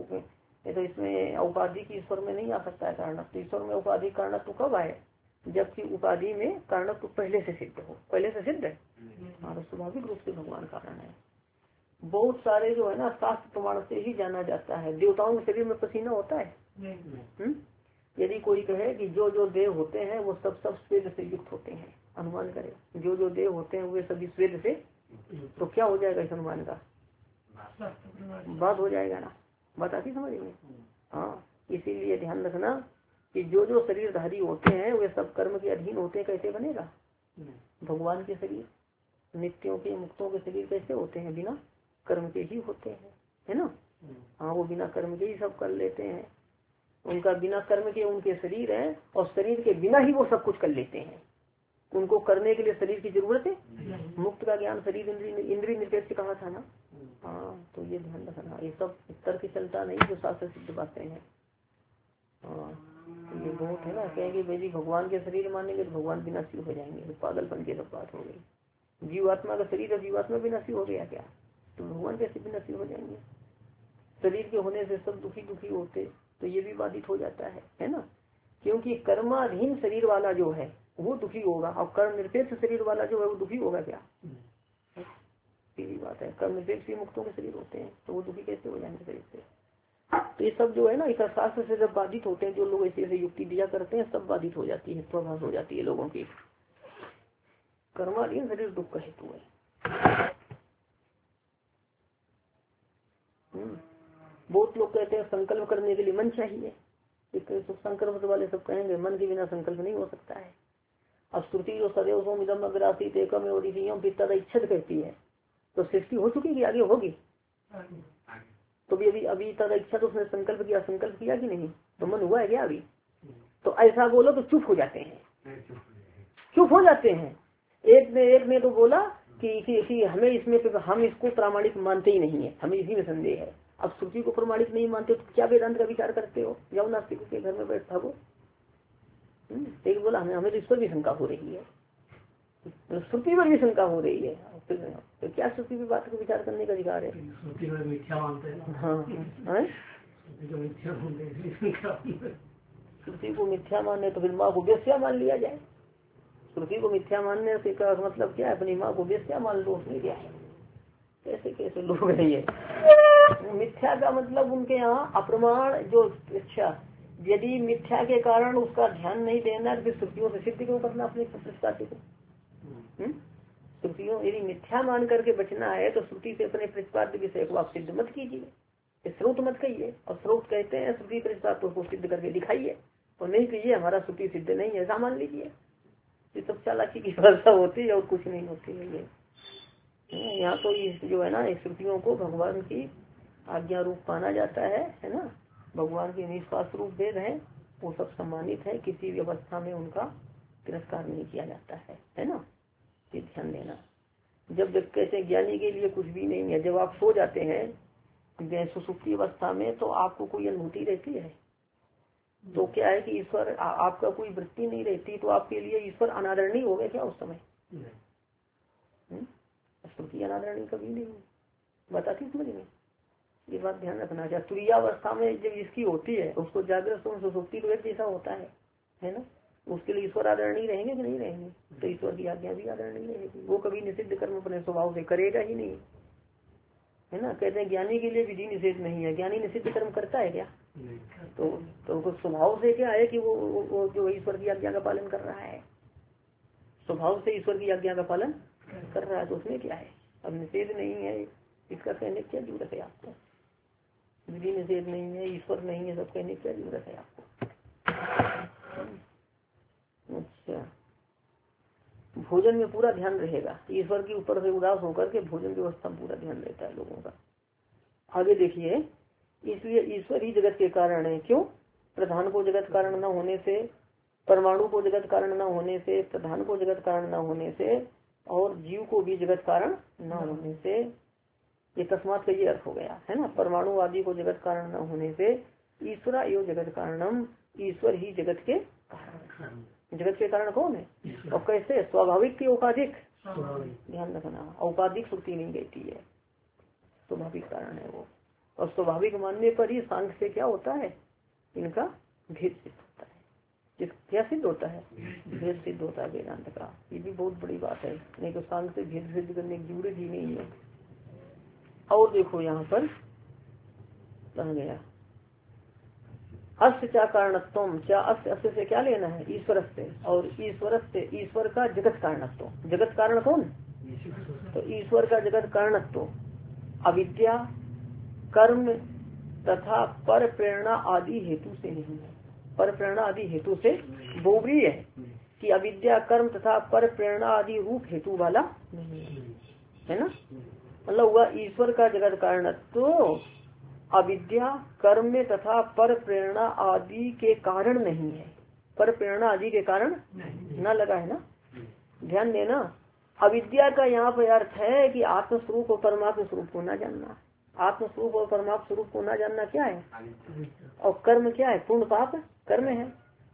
इसमें उपाधि की ईश्वर में नहीं आ सकता है कारण। तो ईश्वर में उपाधि कारण तो कब आए? जबकि उपाधि में कारण तो पहले से सिद्ध हो। पहले से सिद्ध है, हाँ, तो स्वाभाविक रूप से भगवान कारण है। बहुत सारे जो है ना शास्त्र प्रमाण से ही जाना जाता है। देवताओं के शरीर में पसीना होता है? यदि कोई कहे कि जो जो देव होते हैं वो सब स्वेद से युक्त होते हैं, अनुमान करे जो जो देव होते हैं वे सभी स्वेद से, तो क्या हो जाएगा इस अनुमान का? बात हो जाएगा ना, बात आती समझ में। हाँ, इसीलिए ध्यान रखना कि जो जो शरीरधारी होते हैं वे सब कर्म के अधीन होते हैं। कैसे बनेगा? भगवान के शरीर, नित्यों के मुक्तों के शरीर कैसे होते हैं? बिना कर्म के ही होते हैं, है ना। हाँ, वो बिना कर्म के ही सब कर लेते हैं। उनका बिना कर्म के उनके शरीर है, और शरीर के बिना ही वो सब कुछ कर लेते हैं। उनको करने के लिए शरीर की जरूरत है? मुक्त का ज्ञान शरीर इंद्रिय निरपेक्ष कहा था ना। हाँ, तो ये ध्यान रखना, ये सब तर्क चलता नहीं, जो शास्त्र सिद्ध बातें हैं। हाँ, ये बहुत है ना, कहेंगे भाई जी भगवान के शरीर मानेंगे तो भगवान विनाशी हो जाएंगे, तो पागलपन की सब बात हो गई। जीवात्मा का शरीर और जीवात्मा विनाशी हो गया क्या, तो भगवान कैसे विनाशी हो जाएंगे। शरीर के होने से सब दुखी दुखी होते, तो ये भी बाधित हो जाता है ना, क्योंकि कर्माधीन शरीर वाला जो है वो दुखी होगा, और कर्म निरपेक्ष शरीर वाला जो है वो दुखी होगा क्या, सीधी बात है। कर्म निरपेक्ष मुक्तों के शरीर होते हैं, तो वो दुखी कैसे हो जाएंगे शरीर से। तो ये सब जो है ना इस शास्त्र से जब बाधित होते हैं, जो लोग ऐसे ऐसे युक्ति दिया करते हैं, सब बाधित हो जाती है, प्रभाव हो जाती है लोगों की। कर्माधीन शरीर दुख का हेतु है। बहुत लोग कहते हैं संकल्प करने के लिए मन चाहिए, तो संकल्प वाले सब कहेंगे मन के बिना संकल्प नहीं हो सकता है। अब श्रुति जो सदैव सोमिदम अग्रासी एकम इच्छत कहती है, तो सृष्टि हो चुकी कि आगे होगी, तो भी अभी तद इच्छा तो उसने संकल्प किया कि नहीं, तो मन हुआ है क्या अभी। तो ऐसा बोलो तो चुप हो जाते हैं, चुप हो जाते हैं। एक ने तो बोला कि हमें इसमें हम इसको प्रामाणिक मानते ही नहीं है, हमें इसी में संदेह है। अब श्रुति को प्रमाणिक नहीं मानते तो क्या वेदांत का विचार करते हो, जाओ नास्तिक के घर में बैठ भागो। एक बोला हमें तो इस पर भी शंका हो रही है, श्रुति पर भी शंका हो रही है, तो क्या श्रुति की बात को विचार करने का अधिकार है। श्रुति में मिथ्या मानते हैं। हाँ श्रुति को मिथ्या मानने तो फिर माँ को वेश्या मान लिया जाए। श्रुति को मिथ्या मानने से का मतलब क्या है, अपनी माँ को वेश्या मान लो, उसमें क्या है। कैसे कैसे लोग हैं ये। मिथ्या का मतलब उनके यहाँ अप्रमाण जो इच्छा, यदि मिथ्या के कारण उसका ध्यान नहीं देना तो फिर श्रुतियों से सिद्ध क्यों करना अपने प्रतिष्ठाते को। श्रुतियों यदि मिथ्या मान करके बचना है तो श्रुति से अपने प्रतिपाद्य विषय को आप सिद्ध मत कीजिए, स्रोत मत कहिए। और स्रोत कहते हैं श्रुति प्रतिपाद्य को सिद्ध करके दिखाइए, और नहीं कहिए हमारा श्रुति सिद्ध नहीं है, ऐसा मान लीजिए। ये सब चालाकी की भाषा होती है और कुछ नहीं होती है ये। यहाँ तो इस जो है ना श्रुतियों को भगवान की आज्ञा रूप माना जाता है ना। भगवान के निष्पास रूप वेद है, वो सब सम्मानित है, किसी भी अवस्था में उनका तिरस्कार नहीं किया जाता है ना। ये ध्यान देना। जब कैसे ज्ञानी के लिए कुछ भी नहीं है, जब आप सो जाते हैं सुसुप्ति अवस्था में तो आपको कोई अनुभूति रहती है, तो क्या है कि ईश्वर आपका कोई वृत्ति नहीं रहती, तो आपके लिए ईश्वर अनादरणीय हो गए क्या उस समय। श्रुति अनादरणीय कभी नहीं बताती समझ में, ये बात ध्यान रखना चाहिए। तुरीयावस्था में जब इसकी होती है उसको जागृत सुसुप्ति तो एक जैसा होता है ना। उसके लिए ईश्वर आदरणीय रहेंगे कि नहीं रहेंगे, तो ईश्वर की आज्ञा भी आदरणीय रहेगी। वो कभी निषिद्ध कर्म अपने स्वभाव से करेगा ही नहीं, है ना। कहते हैं ज्ञानी के लिए विधि निषेध नहीं है, ज्ञानी निषिद्ध कर्म करता है क्या, तो स्वभाव से क्या है कि वो जो ईश्वर की आज्ञा का पालन कर रहा है, स्वभाव से ईश्वर की आज्ञा का पालन कर रहा है, तो उसमें क्या है। अब निषेध नहीं है इसका कहने क्या जरूरत है आपको, विधि निषेध नहीं है, ईश्वर नहीं है, सब कहने क्या जरूरत है आपको। अच्छा, भोजन में पूरा ध्यान रहेगा, ईश्वर के ऊपर से उदास होकर के भोजन व्यवस्था में पूरा ध्यान रहता है लोगों का। आगे देखिए, इसलिए ईश्वर ही जगत के कारण है। क्यों, प्रधान को जगत कारण न होने से, परमाणु को जगत कारण न होने से, प्रधान को जगत कारण न होने से, और जीव को भी जगत कारण न होने से, ये तस्मात का ये अर्थ हो गया है ना। परमाणु आदि को जगत कारण न होने से ईश्वर एवं जगत कारणम, ईश्वर ही जगत के कारण। जगत के कारण कौन है, और कैसे, स्वाभाविक की औपाधिक, ध्यान रखना, औपाधिक श्रुति नहीं कहती है, स्वाभाविक कारण है वो। और स्वाभाविक मानने पर ही सांख्य से क्या होता है, इनका भेद सिद्ध होता है। क्या सिद्ध होता है, भेद सिद्ध होता है वेदांत का। ये भी बहुत बड़ी बात है, नहीं तो सांख्य से भेद सिद्ध करने की जरूरत ही नहीं है। और देखो यहाँ पर कहा गया, अस्य चा कारणत्वम, क्या अस्य से क्या लेना है, ईश्वर से, और ईश्वर से ईश्वर का जगत कारणत्व। जगत कारण कौन, तो ईश्वर का जगत कारणत्व अविद्या, कर्म तथा पर प्रेरणा आदि हेतु से नहीं है। पर प्रेरणा आदि हेतु से बोबरी है कि अविद्या, कर्म तथा पर प्रेरणा आदि रूप हेतु वाला नहीं है ना। मतलब हुआ ईश्वर का जगत कारणत्व अविद्या, कर्म तथा पर प्रेरणा आदि के कारण नहीं है। पर प्रेरणा आदि के कारण न लगा है ना, ध्यान देना। अविद्या का यहाँ पर अर्थ है कि आत्मस्वरूप और परमात्म स्वरूप को न जानना। आत्मस्वरूप और परमात्म स्वरूप को न जानना क्या है, और कर्म क्या है, पूर्ण पाप कर्म है।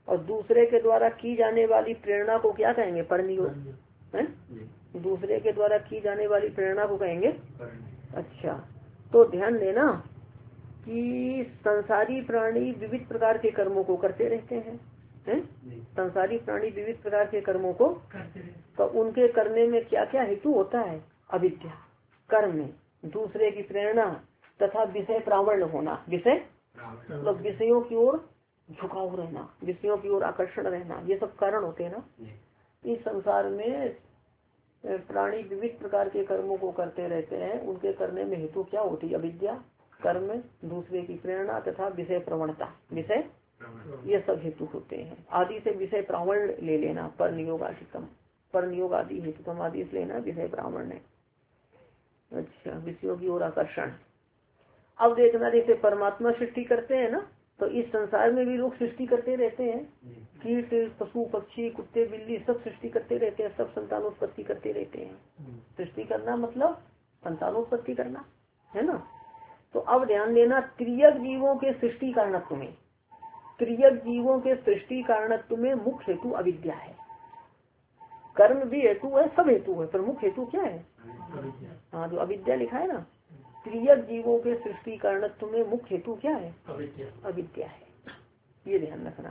और दूसरे के द्वारा की जाने वाली प्रेरणा को क्या कहेंगे? परनियोग है। दूसरे के द्वारा की जाने वाली प्रेरणा को कहेंगे। अच्छा, तो ध्यान देना कि संसारी प्राणी विविध प्रकार के कर्मों को करते रहते हैं, हैं? संसारी प्राणी विविध प्रकार के कर्मों को तो उनके करने में क्या क्या हेतु होता है? अविद्या, कर्म में दूसरे की प्रेरणा तथा विषय प्रावण होना। विषय मतलब विषयों की ओर झुकाव रहना, विषयों की ओर आकर्षण रहना, ये सब कारण होते हैं ना। इस संसार में प्राणी विविध प्रकार के कर्मों को करते रहते हैं, उनके करने में हेतु क्या होती है? अविद्या, कर्म, दूसरे की प्रेरणा तथा विषय प्रवणता। विषय ये सब हेतु होते हैं। आदि से विषय प्रावण ले लेना, पर नियोग आदिकम, पर नियोग आदि हेतुकम आदि से लेना विषय प्रावण है। अच्छा, विषयों की ओर आकर्षण। अब देखना, जैसे परमात्मा सृष्टि करते हैं ना, तो इस संसार में भी लोग सृष्टि करते रहते हैं। कीट, पशु, पक्षी, कुत्ते, बिल्ली सब सृष्टि करते रहते हैं, सब संतानोत्पत्ति करते रहते हैं। सृष्टि करना मतलब संतानोत्पत्ति करना है ना। तो अब ध्यान देना, त्रियक जीवों के सृष्टि कारणत्व में, त्रियक जीवों के सृष्टि कारणत्व में मुख्य हेतु अविद्या है। कर्म भी हेतु है, सब हेतु है, प्रमुख हेतु क्या है? हाँ, जो अविद्या लिखा है ना, त्रियक जीवों के सृष्टि कारणत्व में मुख्य हेतु क्या है? अविद्या है। ये ध्यान रखना।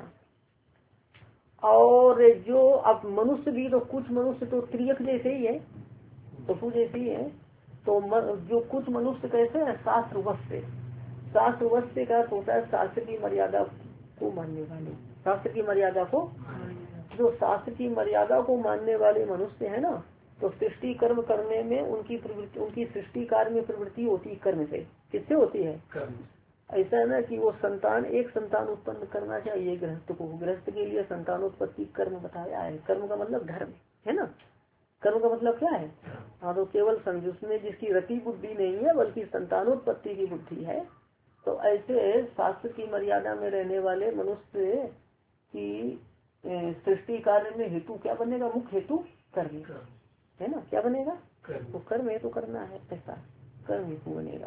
और जो अब मनुष्य भी, तो कुछ मनुष्य तो त्रियक जैसे ही है, पशु जैसे ही है। तो जो कुछ मनुष्य कैसे है? शास्त्रवश से, शास्त्रवश से का होता है शास्त्र की मर्यादा को मानने वाले, शास्त्र की मर्यादा को, जो शास्त्र की मर्यादा को मानने वाले मनुष्य है ना, तो सृष्टि कर्म करने में उनकी प्रवृत्ति, उनकी सृष्टि कार्य में प्रवृत्ति होती है कर्म से। किससे होती है? ऐसा है ना कि वो संतान, एक संतान उत्पन्न करना चाहिए गृहस्थ को। गृहस्थ के लिए संतानोत्पत्ति कर्म बताया है। कर्म का मतलब धर्म है ना। कर्म का मतलब क्या है? हाँ, तो केवल जिसमें जिसकी रति बुद्धि नहीं है बल्कि संतानोत्पत्ति की बुद्धि है, तो ऐसे शास्त्र की मर्यादा में रहने वाले मनुष्य की सृष्टि कार्य में हेतु क्या बनेगा? मुख्य हेतु कर्म है ना। क्या बनेगा? तो कर्म हेतु करना है, ऐसा कर्म हेतु बनेगा।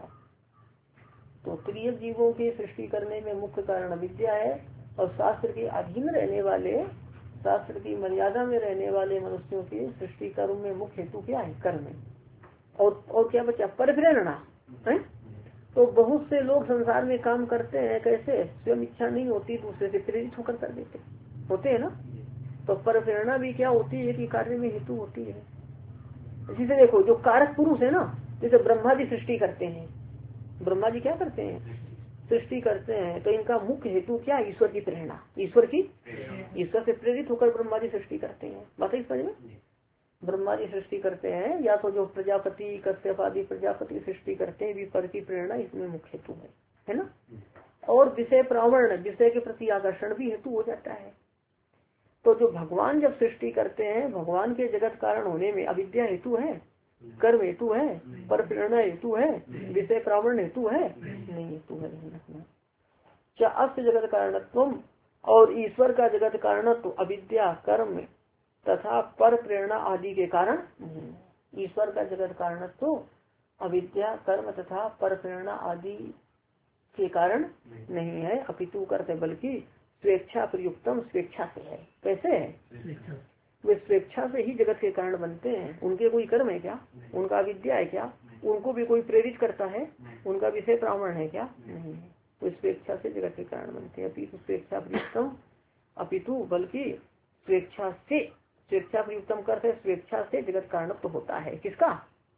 तो त्रियक जीवों की सृष्टि करने में मुख्य कारण अविद्या है। और शास्त्र के अधीन रहने वाले, शास्त्र की मर्यादा में रहने वाले मनुष्यों की सृष्टि कर्म में मुख्य हेतु क्या है? कर्म है। और क्या बचा? पर प्रेरणा है। तो बहुत से लोग संसार में काम करते हैं, कैसे? स्वयं इच्छा नहीं होती, दूसरे से प्रेरित होकर कर देते होते हैं ना। तो पर प्रेरणा भी क्या होती है कि कार्य में हेतु होती है। इसी से देखो, जो कारक पुरुष है ना, जैसे ब्रह्मा जी सृष्टि करते हैं, ब्रह्मा जी क्या करते हैं? सृष्टि करते हैं। तो इनका मुख्य हेतु क्या? ईश्वर की प्रेरणा, ईश्वर से प्रेरित होकर ब्रह्मा जी सृष्टि करते हैं। बात है समझ में? ब्रह्मा जी सृष्टि करते हैं, या तो जो प्रजापति, कश्यप आदि प्रजापति सृष्टि करते हैं, विपर की प्रेरणा इसमें मुख्य हेतु है ना। और विषय प्रावण, विषय के प्रति आकर्षण भी हेतु हो जाता है। तो जो भगवान जब सृष्टि करते हैं, भगवान के जगत कारण होने में अविद्या हेतु है, कर्म हेतु है, पर प्रेरणा हेतु है, विषय प्रावण हेतु है नहीं, हेतु है नहीं। क्या अस्त जगत कारणत्व और ईश्वर का जगत कारणत्व अविद्या, कर्म तथा पर प्रेरणा आदि के कारण नहीं। ईश्वर का जगत कारणत्व अविद्या, कर्म तथा पर प्रेरणा आदि के कारण नहीं है, अपितु करते बल्कि स्वेच्छा प्रयुक्तम, स्वेच्छा से है। कैसे है? वे स्वेच्छा से ही जगत के कारण बनते हैं। उनके कोई कर्म है क्या? उनका विद्या है क्या? उनको भी कोई प्रेरित करता है? उनका विषय प्रावण है क्या? नहीं। तो स्वेच्छा से जगत के कारण बनते हैं। अपितु स्वेच्छा प्रयुक्तम, अपितु बल्कि स्वेच्छा से, स्वेच्छा प्रयुक्तम करते स्वेच्छा से जगत कारण तो होता है। किसका?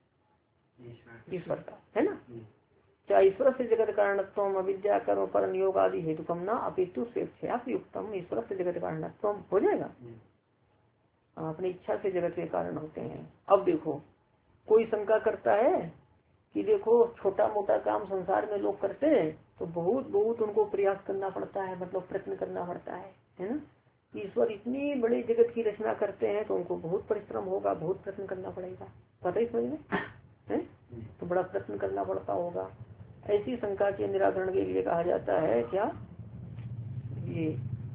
ईश्वर का, है ना। क्या ईश्वर से जगत कारणत्व अविद्या, कर्म, पर नियोग आदि हेतुकम ना अपितु स्वेच्छा प्रयुक्तम, ईश्वर से जगत कारणत्व हो जाएगा। अपनी इच्छा से जगत के कारण होते हैं। अब देखो, कोई शंका करता है कि देखो छोटा मोटा काम संसार में लोग करते हैं तो बहुत उनको प्रयास करना पड़ता है, मतलब प्रयत्न करना पड़ता है ना। ईश्वर इतनी बड़ी जगत की रचना करते हैं तो उनको बहुत परिश्रम होगा, बहुत प्रयत्न करना पड़ेगा। पता ही समझ में है? तो बड़ा प्रयत्न करना पड़ता होगा। ऐसी शंका के निराकरण के लिए कहा जाता है क्या? ये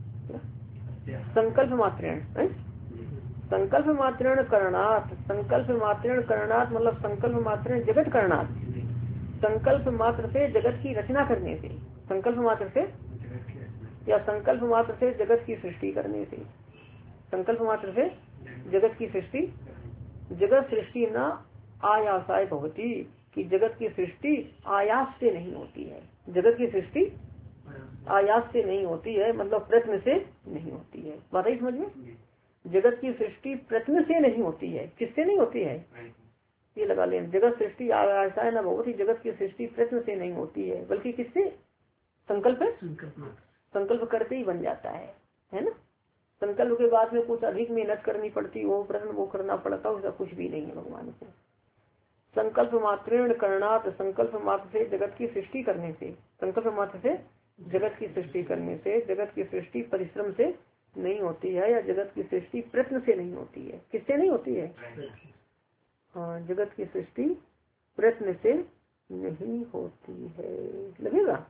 संकल्प मात्रेण, संकल्प मात्रेण करणात्, संकल्प मात्रेण करणात् मतलब संकल्प मात्रेण जगत करणात्, संकल्प मात्र से जगत की रचना करने से, संकल्प मात्र से या संकल्प मात्र से जगत की सृष्टि करने से। संकल्प मात्र से जगत की सृष्टि, जगत सृष्टि न आयासाय भवती, कि जगत की सृष्टि आयास से नहीं होती है। जगत की सृष्टि आयास से नहीं होती है, मतलब प्रयत्न से नहीं होती है। बात है समझ में? जगत की सृष्टि प्रयत्न से नहीं होती है। किससे नहीं होती है? ये लगा लें, जगत सृष्टि आयासाय न भवती, जगत की सृष्टि प्रयत्न से नहीं होती है, बल्कि किससे? संकल्प संकल्प करते ही बन जाता है ना। संकल्प के बाद में कुछ अधिक मेहनत करनी पड़ती हो, प्रश्न वो करना पड़ता, उसका कुछ भी नहीं है भगवान को। संकल्प मात्रेण करणात, संकल्प मात्र से जगत की सृष्टि करने से, संकल्प मात्र से जगत की सृष्टि करने से, जगत की सृष्टि परिश्रम से नहीं होती है, या जगत की सृष्टि प्रयत्न से नहीं होती है। किससे नहीं होती है? हाँ, जगत की सृष्टि प्रयत्न से नहीं होती है, लगेगा।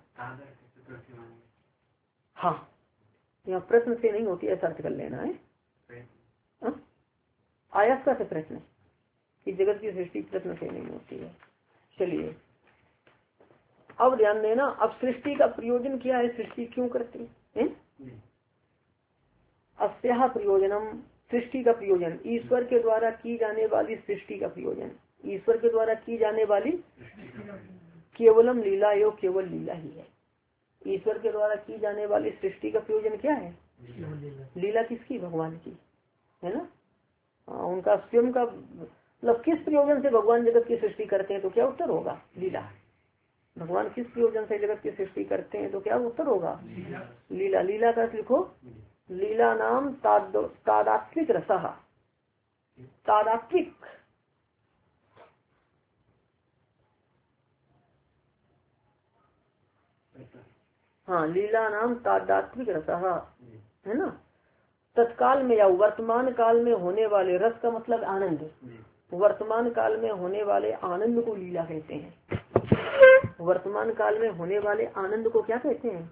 हाँ, यहाँ प्रश्न से नहीं होती है, ऐसा अर्थ कर लेना है। आयास का से प्रश्न कि जगत की सृष्टि प्रश्न से नहीं होती है। चलिए अब ध्यान देना, अब सृष्टि का प्रयोजन क्या है? सृष्टि क्यों करते हैं? अस्याह प्रयोजनम, सृष्टि का प्रयोजन, ईश्वर के द्वारा की जाने वाली सृष्टि का प्रयोजन, ईश्वर के द्वारा की जाने वाली केवलम लीला, यो केवल लीला ही है। ईश्वर के द्वारा की जाने वाली सृष्टि का प्रयोजन क्या है? लीला किसकी? भगवान की, है ना। उनका स्वयं का मतलब किस प्रयोजन से भगवान जगत की सृष्टि करते हैं, तो क्या उत्तर होगा? लीला। भगवान किस प्रयोजन से जगत की सृष्टि करते हैं, तो क्या उत्तर होगा? लीला। लीला का लिखो, लीला नाम तादात्विक रसः, तादात्विक, हाँ, लीला नाम तादात्विक रसः, है ना। तत्काल में या वर्तमान काल में होने वाले, रस का मतलब आनंद, वर्तमान काल में होने वाले आनंद को लीला कहते हैं। वर्तमान काल में होने वाले आनंद को क्या कहते हैं?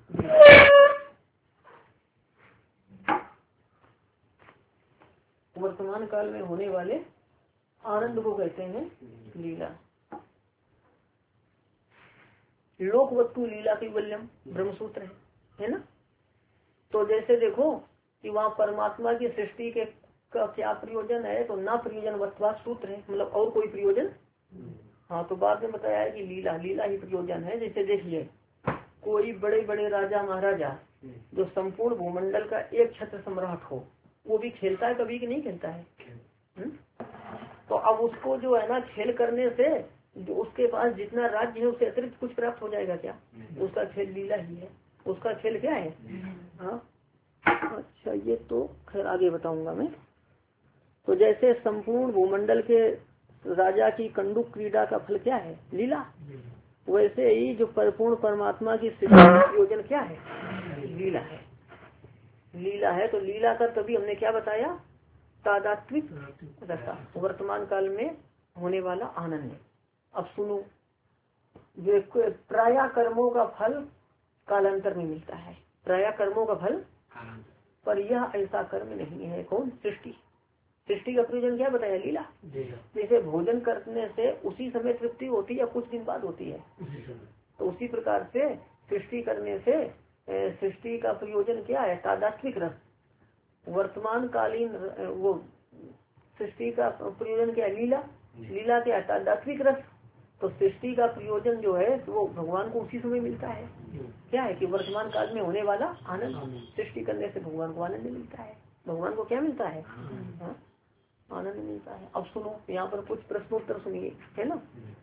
वर्तमान काल में होने वाले आनंद को कहते हैं लीला। लोक वस्तु लीला कैवल्यम ब्रह्मसूत्र है ना। तो जैसे देखो कि वहाँ परमात्मा की सृष्टि के का क्या प्रयोजन है, तो ना प्रयोजन वत्वा सूत्र है, मतलब और कोई प्रयोजन। हाँ, तो बाद में बताया है कि लीला, लीला ही प्रयोजन है। जैसे देखिए, कोई बड़े बड़े राजा महाराजा जो संपूर्ण भूमंडल का एक छत्र सम्राट हो, वो भी खेलता है कभी कि नहीं खेलता है। तो अब उसको जो है ना, खेल करने से जो उसके पास जितना राज्य है उससे अतिरिक्त कुछ प्राप्त हो जाएगा क्या? उसका खेल लीला ही है। उसका खेल क्या है? हाँ, अच्छा, ये तो खैर आगे बताऊंगा मैं। तो जैसे संपूर्ण भूमंडल के राजा की कंडूक क्रीड़ा का फल क्या है? लीला। वैसे ही जो परिपूर्ण परमात्मा की प्रयोजन क्या है? लीला है। लीला है। तो लीला का तभी हमने क्या बताया? तादात्विक रसा, वर्तमान काल में होने वाला आनंद। अब सुनो, ये प्राय कर्मों का फल कालांतर में मिलता है। प्राय कर्मों का फल, पर यह ऐसा कर्म नहीं है। कौन? सृष्टि। सृष्टि का प्रयोजन क्या बताया? लीला। जैसे भोजन करने से उसी समय तृप्ति होती है या कुछ दिन बाद होती है, तो उसी प्रकार से सृष्टि करने से सृष्टि का प्रयोजन क्या है? तादात्विक रस। वर्तमान कालीन वो सृष्टि का प्रयोजन क्या है? लीला। लीला क्या है? तादात्विक रस। तो सृष्टि का प्रयोजन जो है तो वो भगवान को उसी समय मिलता है। क्या है कि वर्तमान काल में होने वाला आनंद। सृष्टि करने से भगवान को आनंद मिलता है। भगवान को क्या मिलता है? हाँ, आनंद मिलता है। अब सुनो, यहाँ पर कुछ प्रश्नोत्तर सुनिए, है ना।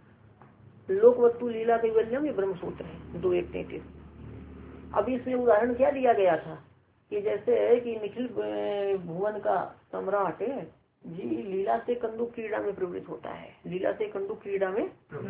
लोक वस्तु लीला कैवल्यम, ये ब्रह्मसूत्र है 2:1-33। अब इसमें उदाहरण क्या दिया गया था कि जैसे है कि निखिल भुवन का सम्राट जी लीला से कंदुक क्रीड़ा में प्रवृत्त होता है। लीला से कंदुक क्रीड़ा में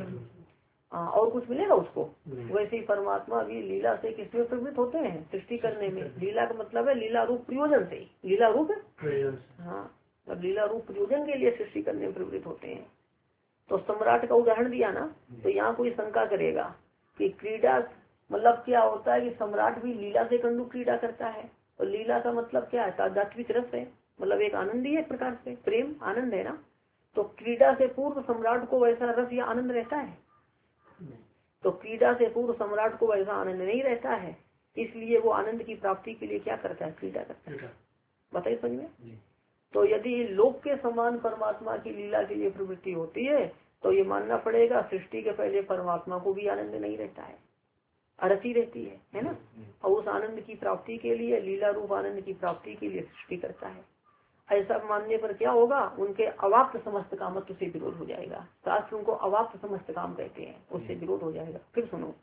और कुछ मिलेगा उसको। वैसे ही परमात्मा भी लीला से किसमें प्रवृत्त होते हैं? सृष्टि करने में। लीला का मतलब है लीला रूप प्रयोजन से। लीला रूप, हाँ, अब लीला रूप प्रयोजन के लिए सृष्टि करने में प्रवृत्त होते हैं। तो सम्राट का उदाहरण दिया ना, तो यहाँ कोई शंका करेगा कि क्रीड़ा मतलब क्या होता है कि सम्राट भी लीला से कंदुक क्रीड़ा करता है। और लीला का मतलब क्या है? तादात्विक रस है, मतलब एक आनंद ही है, एक प्रकार से प्रेम आनंद है ना। तो क्रीड़ा से पूर्व सम्राट को वैसा रस या आनंद रहता है? तो क्रीड़ा से पूर्व सम्राट को वैसा आनंद नहीं रहता है। इसलिए वो आनंद की प्राप्ति के लिए क्या करता है, क्रीड़ा करता है। बताइए समझ में। तो यदि लोक के समान परमात्मा की लीला के लिए प्रवृत्ति होती है तो ये मानना पड़ेगा सृष्टि के पहले परमात्मा को भी आनंद नहीं रहता है, अरती रहती है ना। और उस आनंद की प्राप्ति के लिए, लीला रूप आनंद की प्राप्ति के लिए सृष्टि करता है। ऐसा मानने पर क्या होगा, उनके अवाप्त समस्त कामत्व से विरोध हो जाएगा। शास्त्र उनको अवाप्त समस्त काम कहते हैं, उससे विरोध हो जाएगा। फिर सुनो,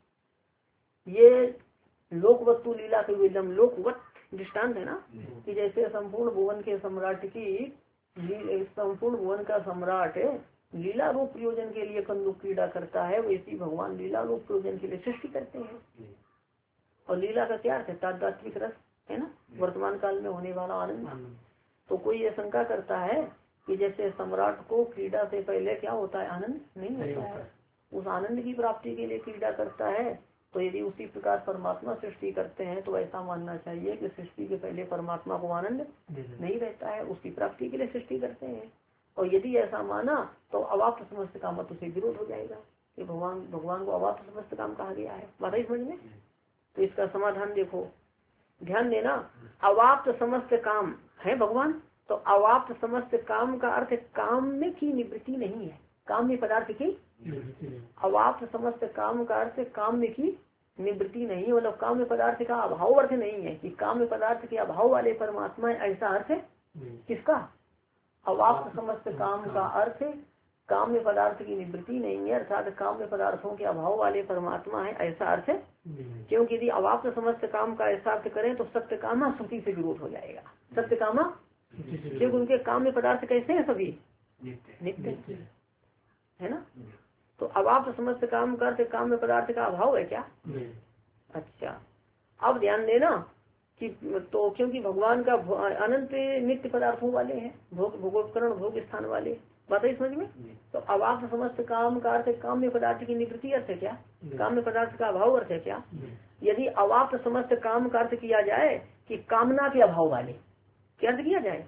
ये लोकवत्तु लीला के विलम लोकवत दृष्टांत है ना, कि जैसे संपूर्ण भुवन के सम्राट की, संपूर्ण भुवन का सम्राट लीला रूप प्रयोजन के लिए कंदुक क्रीड़ा करता है, वैसी भगवान लीला रूप प्रयोजन के लिए सृष्टि करते हैं। और लीला का क्या अर्थ है, तादात्विक रस है ना, वर्तमान काल में होने वाला आनंद। तो कोई ये शंका करता है कि जैसे सम्राट को क्रीड़ा से पहले क्या होता है, आनंद नहीं होता है, उस आनंद की प्राप्ति के लिए क्रीड़ा करता है। तो यदि उसी प्रकार परमात्मा सृष्टि करते हैं तो ऐसा मानना चाहिए कि सृष्टि के पहले परमात्मा को आनंद नहीं रहता है, उसकी प्राप्ति के लिए सृष्टि करते हैं। और यदि ऐसा माना तो अवाप्त समस्त कामत्व से विरोध हो जाएगा कि भगवान को अवाप्त समस्त काम कहा गया है। बात है समझ में। तो इसका समाधान देखो, ध्यान देना, अवाप्त समस्त काम है भगवान, तो अवाप्त समस्त काम का अर्थ काम में की निवृत्ति नहीं है, काम में पदार्थ की अवाप्त समस्त काम का अर्थ काम में की निवृत्ति नहीं है, मतलब काम में पदार्थ का अभाव अर्थ नहीं है कि काम में पदार्थ के अभाव वाले परमात्मा है, ऐसा अर्थ है किसका, अवाप्त समस्त काम का अर्थ काम में पदार्थ की निवृत्ति नहीं है, अर्थात काम में पदार्थों के अभाव वाले परमात्मा है, ऐसा अर्थ है। क्योंकि यदि अवाप्त समस्त काम का ऐसा अर्थ करें तो सत्य कामा श्रुति से विरोध हो जाएगा। सत्य कामा, क्योंकि उनके काम में पदार्थ कैसे हैं, सभी नित्य है ना। तो अवाप्त समस्त काम का अर्थ काम में पदार्थ का अभाव है क्या। अच्छा, अब ध्यान देना कि तो क्योंकि भगवान का अनंत नित्य पदार्थों वाले हैं, भोगोपकरण भोग स्थान वाले, बात है समझ में। तो अवाप्त समस्त काम का अर्थ काम में पदार्थ की निवृत्ति अर्थ है क्या, काम में पदार्थ का अभाव अर्थ है क्या। यदि अवाप्त समस्त काम का अर्थ किया जाए कि कामना के अभाव वाले, क्या अर्थ किया जाए,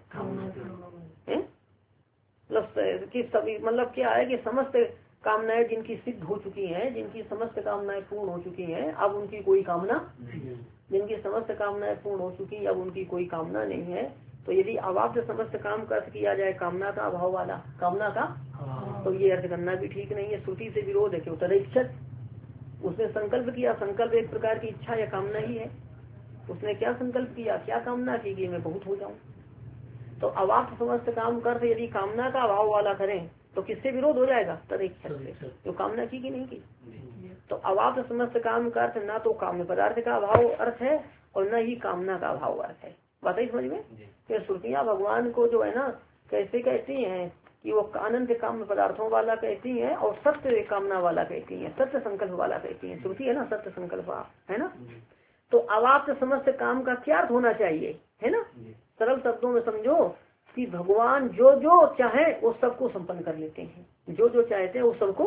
मतलब कि सभी, मतलब क्या है कि समस्त कामनाएं जिनकी सिद्ध हो चुकी हैं, जिनकी समस्त कामनाएं पूर्ण हो चुकी हैं, अब उनकी कोई कामना, जिनकी समस्त कामनाएं पूर्ण हो चुकी, अब उनकी कोई कामना नहीं है। तो यदि अवाप्त समस्त काम का अर्थ किया जाए कामना का अभाव वाला, कामना का, तो ये अर्थ करना भी ठीक नहीं है, श्रुति से विरोध है। क्यों, तदैक्षत, उसने संकल्प किया, संकल्प एक प्रकार की इच्छा या कामना ही है। उसने क्या संकल्प किया, क्या कामना की कि मैं बहुत हो जाऊं। तो अवाप्त समस्त काम का अर्थ यदि कामना का अभाव वाला करें तो किससे विरोध हो जाएगा, तदैक्षत से, जो कामना की कि नहीं की। तो अवाप्त समस्त काम का अर्थ ना तो काम में पदार्थ का अभाव अर्थ है और न ही कामना का अभाव अर्थ है। बात है समझ में। तो श्रुतियाँ भगवान को जो है ना कैसे कहती हैं कि वो अनंत काम पदार्थों वाला कहती हैं और सत्य कामना वाला कहती हैं, सत्य संकल्प वाला कहती हैं। श्रुति है ना सत्य संकल्प है ना। तो अवाप्त समस्त काम का क्या अर्थ होना चाहिए, है ना। सरल शब्दों में समझो कि भगवान जो जो चाहे वो सबको संपन्न कर लेते हैं, जो जो चाहते हैं वो सबको,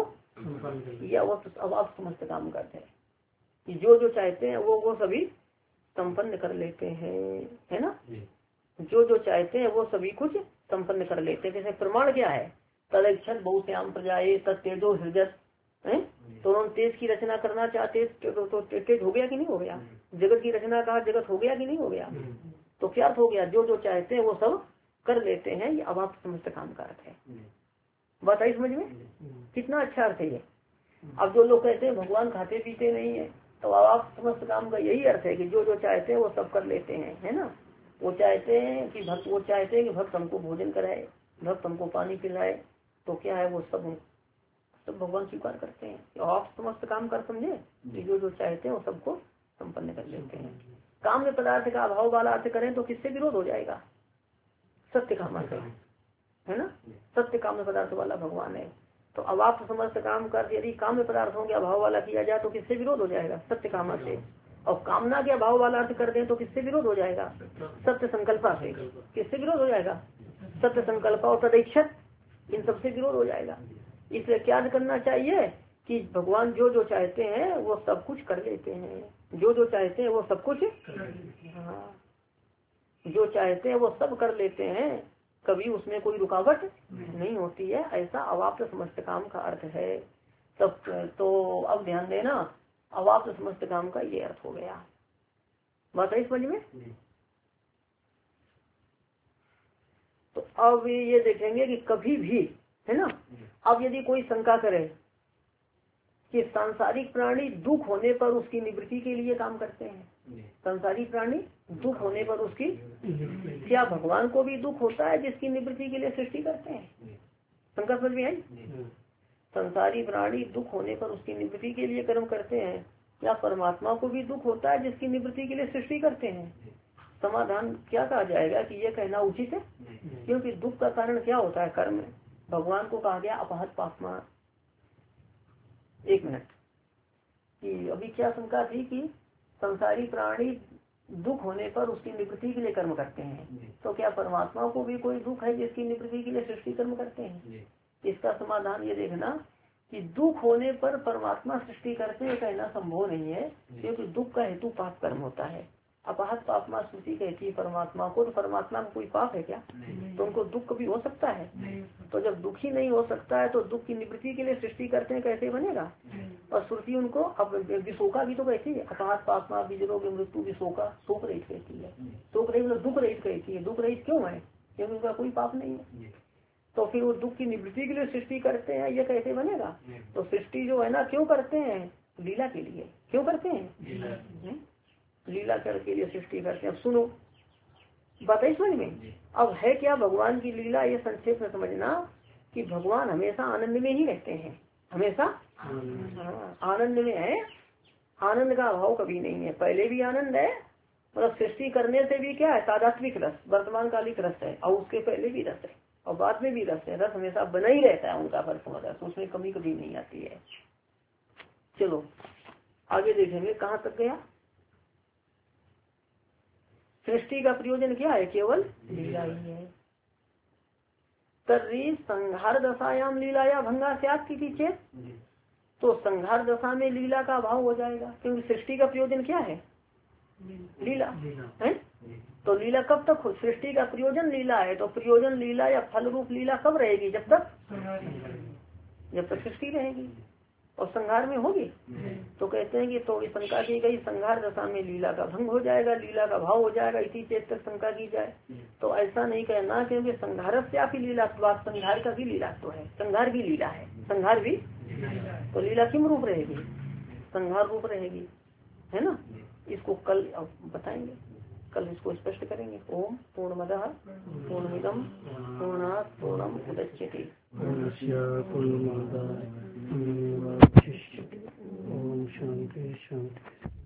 या वो अवाप्त समस्त काम करते हैं कि जो जो चाहते हैं वो सभी संपन्न कर लेते हैं, है ना। जो जो चाहते हैं वो सभी कुछ संपन्न कर लेते हैं। जैसे प्रमाण क्या है, तदैक्षत बहुश्याम प्रजाए तत्तेजो हृदय है। तो उन्होंने तेज की रचना करना चाहते तो तेज हो गया कि नहीं हो गया, जगत की रचना कहा, जगत हो गया कि नहीं हो गया। तो क्या अर्थ हो गया, जो जो चाहते हैं वो सब कर लेते हैं, ये अवाप्त समस्त काम का अर्थ है। बात आई समझ में, कितना अच्छा अर्थ है ये। अब जो लोग कहते हैं भगवान खाते पीते नहीं है, तो अवाप्त समस्त काम का यही अर्थ है कि जो जो चाहते हैं वो सब कर लेते हैं, है ना। वो चाहते हैं कि भक्त, वो चाहते हैं कि भक्त हमको भोजन कराए, भक्त हमको पानी पिलाए, तो क्या है वो सब भगवान स्वीकार करते हैं। अवाप्त समस्त काम कर समझे कि जो जो चाहते हैं वो सबको संपन्न कर लेते हैं। काम में पदार्थ का अभाव वाला अर्थ करें तो किससे विरोध हो जाएगा, सत्य काम से, है ना। सत्य काम में पदार्थ वाला भगवान है। तो अवाप्त समस्त काम कर यदि काम में पदार्थों के अभाव वाला किया जाए तो किससे विरोध हो जाएगा, सत्य कामा से। और कामना के अभाव वाला अर्थ कर दें तो किससे विरोध हो जाएगा, सत्य संकल्पा से। किससे विरोध हो जाएगा, सत्य संकल्पा और तदैक्षत, इन सबसे विरोध हो जाएगा। इसलिए क्या करना चाहिए कि भगवान जो जो चाहते हैं वो सब कुछ कर लेते हैं, जो जो चाहते हैं वो सब कुछ, हाँ, जो चाहते हैं वो सब कर लेते हैं, कभी उसमें कोई रुकावट नहीं होती है। ऐसा अवाप्त समस्त काम का अर्थ है। तब तो अब ध्यान देना, अवाप्त समस्त काम का ये अर्थ हो गया। बात है समझ में। तो अब ये देखेंगे कि कभी भी, है ना, अब यदि कोई शंका करे कि सांसारिक प्राणी दुख होने पर उसकी निवृत्ति के लिए काम करते हैं, सांसारिक प्राणी दुख होने पर उसकी, क्या भगवान को भी दुख होता है जिसकी निवृत्ति के लिए सृष्टि करते हैं? शंका समझ में आई? संसारी प्राणी दुख होने पर उसकी निवृत्ति के लिए कर्म करते हैं, क्या परमात्मा को भी दुख होता है जिसकी निवृत्ति के लिए सृष्टि करते हैं? समाधान क्या कहा जाएगा कि ये कहना उचित है, क्योंकि दुख का कारण क्या होता है? कर्म। भगवान को कहा गया अपहत पापमा। एक मिनट, कि अभी क्या शंका थी कि संसारी प्राणी दुख होने पर उसकी निवृत्ति के लिए कर्म करते हैं, तो क्या परमात्मा को भी कोई दुख है जिसकी निवृत्ति के लिए सृष्टि कर्म करते हैं? इसका समाधान ये देखना कि दुख होने पर परमात्मा सृष्टि करते हैं कहना संभव नहीं है, क्योंकि दुख का हेतु पाप कर्म होता है। अपहत पापमा श्रुति कहती है परमात्मा को, तो परमात्मा में कोई पाप है क्या? तो उनको दुख भी हो सकता है? तो जब दुख ही नहीं हो सकता है तो दुख की निवृत्ति के लिए सृष्टि करते हैं, कैसे बनेगा? और श्रुति उनको अब विशोका भी तो कहती है, अपहत पापमा विजरोग मृत्यु विशोका, शोक रहित कहती है। शोक रहित मतलब दुख रहित कहती है। दुख रहित क्यों है? क्योंकि उनका कोई पाप नहीं है। तो फिर वो दुख की निवृत्ति के लिए सृष्टि करते हैं, ये कैसे बनेगा? तो सृष्टि जो है ना क्यों करते हैं? लीला के लिए। क्यों करते हैं? लीला के लिए सृष्टि करते हैं। अब सुनो, बताइए समझ में। अब है क्या भगवान की लीला? ये संक्षेप में समझना कि भगवान हमेशा आनंद में ही रहते हैं, हमेशा आनंद में है। आनंद का अभाव कभी नहीं है। पहले भी आनंद है, मतलब सृष्टि करने से भी क्या है? तादात्विक रस, वर्तमान कालिक रस है, और उसके पहले भी रस है और बाद में भी रस है। रस हमेशा बना ही रहता है उनका, वर्तमान रस, उसमें कमी कभी नहीं आती है। चलो आगे देखेंगे, कहाँ तक गया? सृष्टि का प्रयोजन क्या है? केवल लीला ही है। तर्री संहार दशायाम लीलाया भंगा स्यात् की चेत, तो संहार दशा में लीला का अभाव हो जाएगा, क्योंकि सृष्टि का प्रयोजन क्या है? लीला है। तो लीला कब तक हो? सृष्टि का प्रयोजन लीला है, तो प्रयोजन लीला या फल रूप लीला कब रहेगी? जब तक सृष्टि रहेगी और संहार में होगी। तो कहते हैं कि तो शंका की गई संहार दशा में लीला का भंग हो जाएगा, लीला का भाव हो जाएगा, इसी चेत तक शंका की जाए। तो ऐसा नहीं कहना, क्योंकि संहार से आप ही लीला, संहार का भी लीला तो है, संहार भी लीला है, संहार भी। तो लीला किम रूप रहेगी? संहार रूप रहेगी, है ना। इसको कल बताएंगे, कल इसको स्पष्ट करेंगे। ओम पूर्णमदः पूर्णमिदं पूर्णात् पूर्णम् उदच्यते ओम शांति शांति।